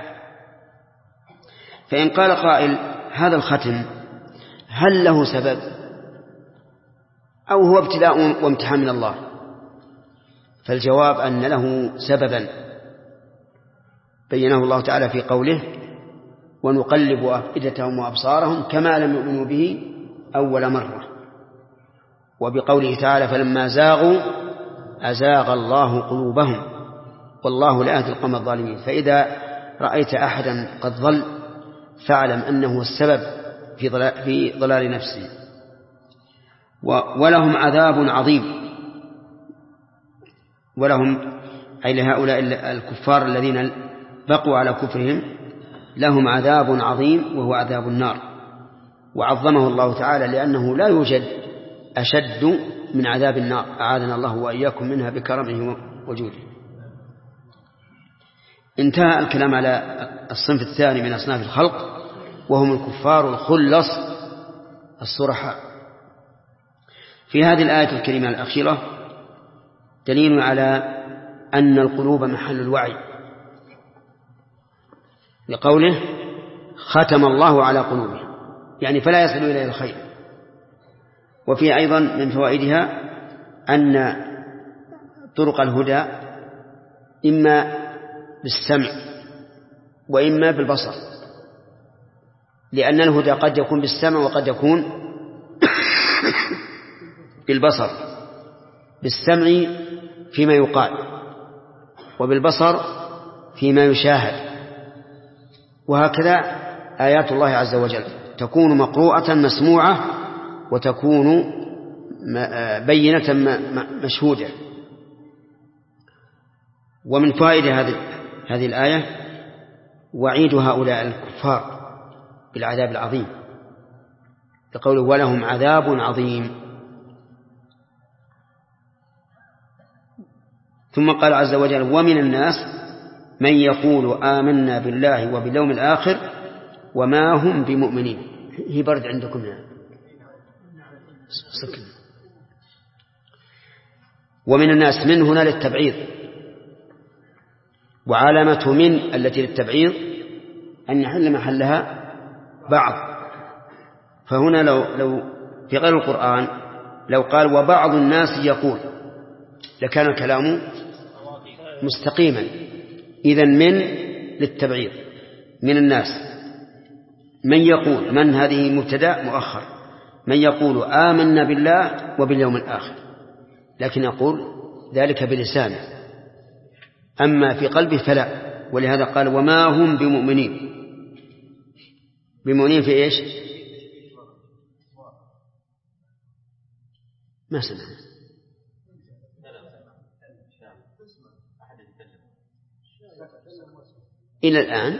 فإن قال قائل هذا الختم هل له سبب أو هو ابتلاء وامتحان من الله؟ فالجواب أن له سببا بينه الله تعالى في قوله ونقلب أفئدتهم وأبصارهم كما لم يؤمنوا به أول مرة، وبقوله تعالى فلما زاغوا أزاغ الله قلوبهم والله لا يهدي القوم الظالمين. فإذا رأيت أحدا قد ضل فاعلم أنه السبب في ضلال, في ضلال نفسه. ولهم عذاب عظيم، ولهم أي لهؤلاء الكفار الذين بقوا على كفرهم لهم عذاب عظيم وهو عذاب النار، وعظمه الله تعالى لأنه لا يوجد أشد من عذاب النار، أعاذنا الله وإياكم منها بكرمه وجوده. انتهى الكلام على الصنف الثاني من أصناف الخلق وهم الكفار الخلص الصرحاء. في هذه الآية الكريمة الأخيرة دليل على أن القلوب محل الوعي، لقوله ختم الله على قلوبهم، يعني فلا يصل إليه الخير. وفي أيضا من فوائدها أن طرق الهدى إما بالسمع وإما بالبصر، لأن الهدى قد يكون بالسمع وقد يكون بالبصر، بالسمع فيما يقال وبالبصر فيما يشاهد. وهكذا آيات الله عز وجل تكون مقروءة مسموعة وتكون بينة مشهودة. ومن فائدة هذه هذه الآية وعيد هؤلاء الكفار بالعذاب العظيم، لقوله ولهم عذاب عظيم. ثم قال عز وجل ومن الناس من يقول آمنا بالله وباليوم الآخر وما هم بمؤمنين. هي برد عندكم يعني. سكن. ومن الناس من هنا للتبعيض، وعلامة من التي للتبعيض أن يحل محلها بعض. فهنا لو, لو في غير القرآن لو قال وبعض الناس يقول لكان الكلام مستقيما. إذن من للتبعيض، من الناس من يقول، من هذه مبتدأ مؤخر، من يقول آمنا بالله وباليوم الآخر، لكن يقول ذلك بلسانه، أما في قلبه فلا. ولهذا قال وما هم بمؤمنين. بمؤمنين في إيش؟ ما سمع إلى الآن.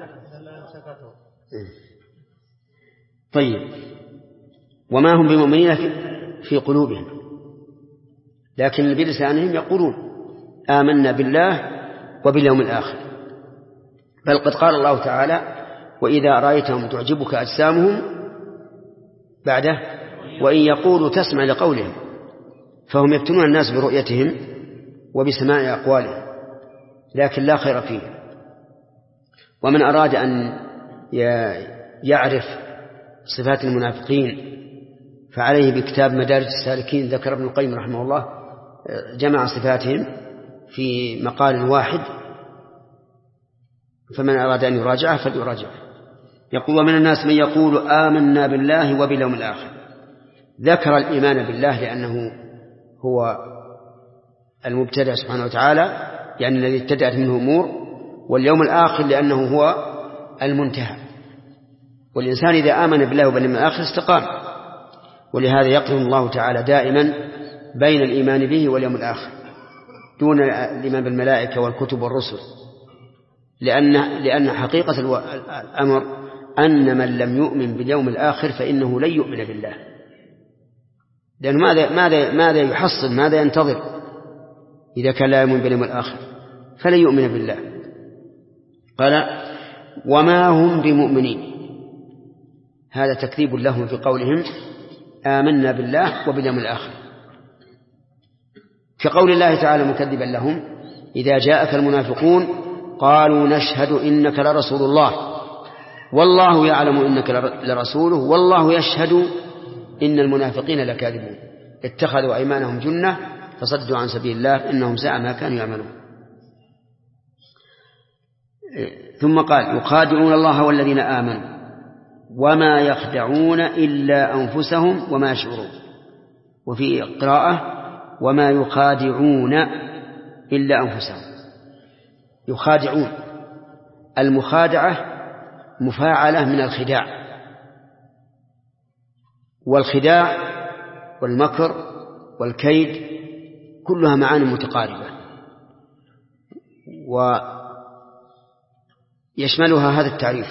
طيب وما هم بمؤمنين في قلوبهم، لكن بلسانهم يقولون آمنا بالله وباليوم الآخر. بل قد قال الله تعالى وإذا رأيتهم تعجبك أجسامهم بعده وإن يقولوا تسمع لقولهم، فهم يفتنون الناس برؤيتهم وبسماع أقوالهم، لكن لا خير فيه. ومن أراد أن يعرف صفات المنافقين فعليه بكتاب مدارج السالكين، ذكر ابن القيم رحمه الله جمع صفاتهم في مقال واحد، فمن أراد أن يراجعه فليراجعه. يقول ومن الناس من يقول آمنا بالله وباليوم الآخر. ذكر الإيمان بالله لأنه هو المبتدأ سبحانه وتعالى، يعني الذي ابتدأت منه أمور، واليوم الآخر لأنه هو المنتهى. والإنسان إذا آمن بالله وباليوم الآخر استقام. ولهذا يقرن الله تعالى دائما بين الإيمان به واليوم الآخر دون الإيمان بالملائكة والكتب والرسل، لأن, لأن حقيقة الأمر أن من لم يؤمن باليوم الآخر فإنه لن يؤمن بالله، لأنه ماذا, ماذا, ماذا يحصل، ماذا ينتظر إذا كان لا يؤمن باليوم الآخر؟ فلن يؤمن بالله. قال وما هم بمؤمنين، هذا تكذيب لهم في قولهم آمنا بالله وباليوم الآخر، كقول الله تعالى مكذبا لهم إذا جاءك المنافقون قالوا نشهد إنك لرسول الله والله يعلم إنك لرسوله والله يشهد إن المنافقين لكاذبون اتخذوا أيمانهم جنة فصدوا عن سبيل الله إنهم ساء ما كانوا يعملون. ثم قال يخادعون الله والذين آمنوا وما يخدعون إلا أنفسهم وما يشعرون. وفي قراءة وما يخادعون إلا أنفسهم. يخادعون، المخادعة مفاعلة من الخداع، والخداع والمكر والكيد كلها معاني متقاربة. يشملها هذا التعريف: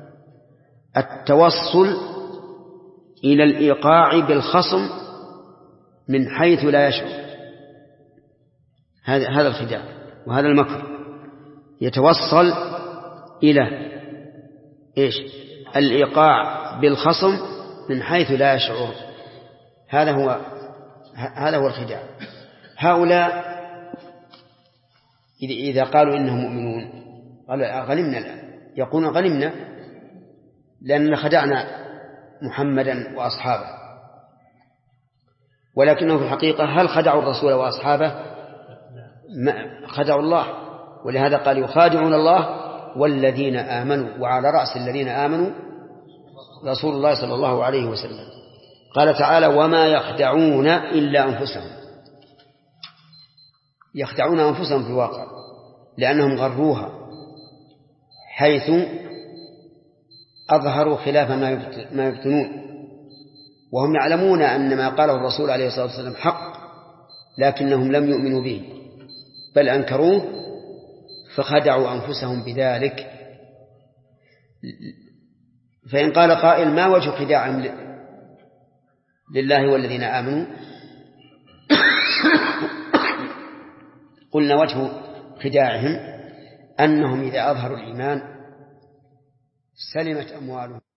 التوصل إلى الإيقاع بالخصم من حيث لا يشعر. هذا هذا الخداع وهذا المكر، يتوصل إلى إيش؟ الإيقاع بالخصم من حيث لا يشعر. هذا هو هذا هو الخداع. هؤلاء إذا قالوا إنهم مؤمنون قالوا غنمنا الآن، يقولون غنمنا لأننا خدعنا محمدا وأصحابه، ولكنه في الحقيقة هل خدعوا الرسول وأصحابه؟ ما خدعوا الله، ولهذا قال يخادعون الله والذين آمنوا، وعلى رأس الذين آمنوا رسول الله صلى الله عليه وسلم. قال تعالى: وما يخدعون إلا أنفسهم. يخدعون أنفسهم في الواقع لأنهم غروها حيث أظهروا خلاف ما يبطنون، وهم يعلمون أن ما قاله الرسول عليه الصلاة والسلام حق، لكنهم لم يؤمنوا به بل أنكروه فخدعوا أنفسهم بذلك. فإن قال قائل: ما وجه خداعهم لله والذين آمنوا؟ قلنا وجه خداعهم أنهم إذا أظهروا الإيمان سلمت أموالهم.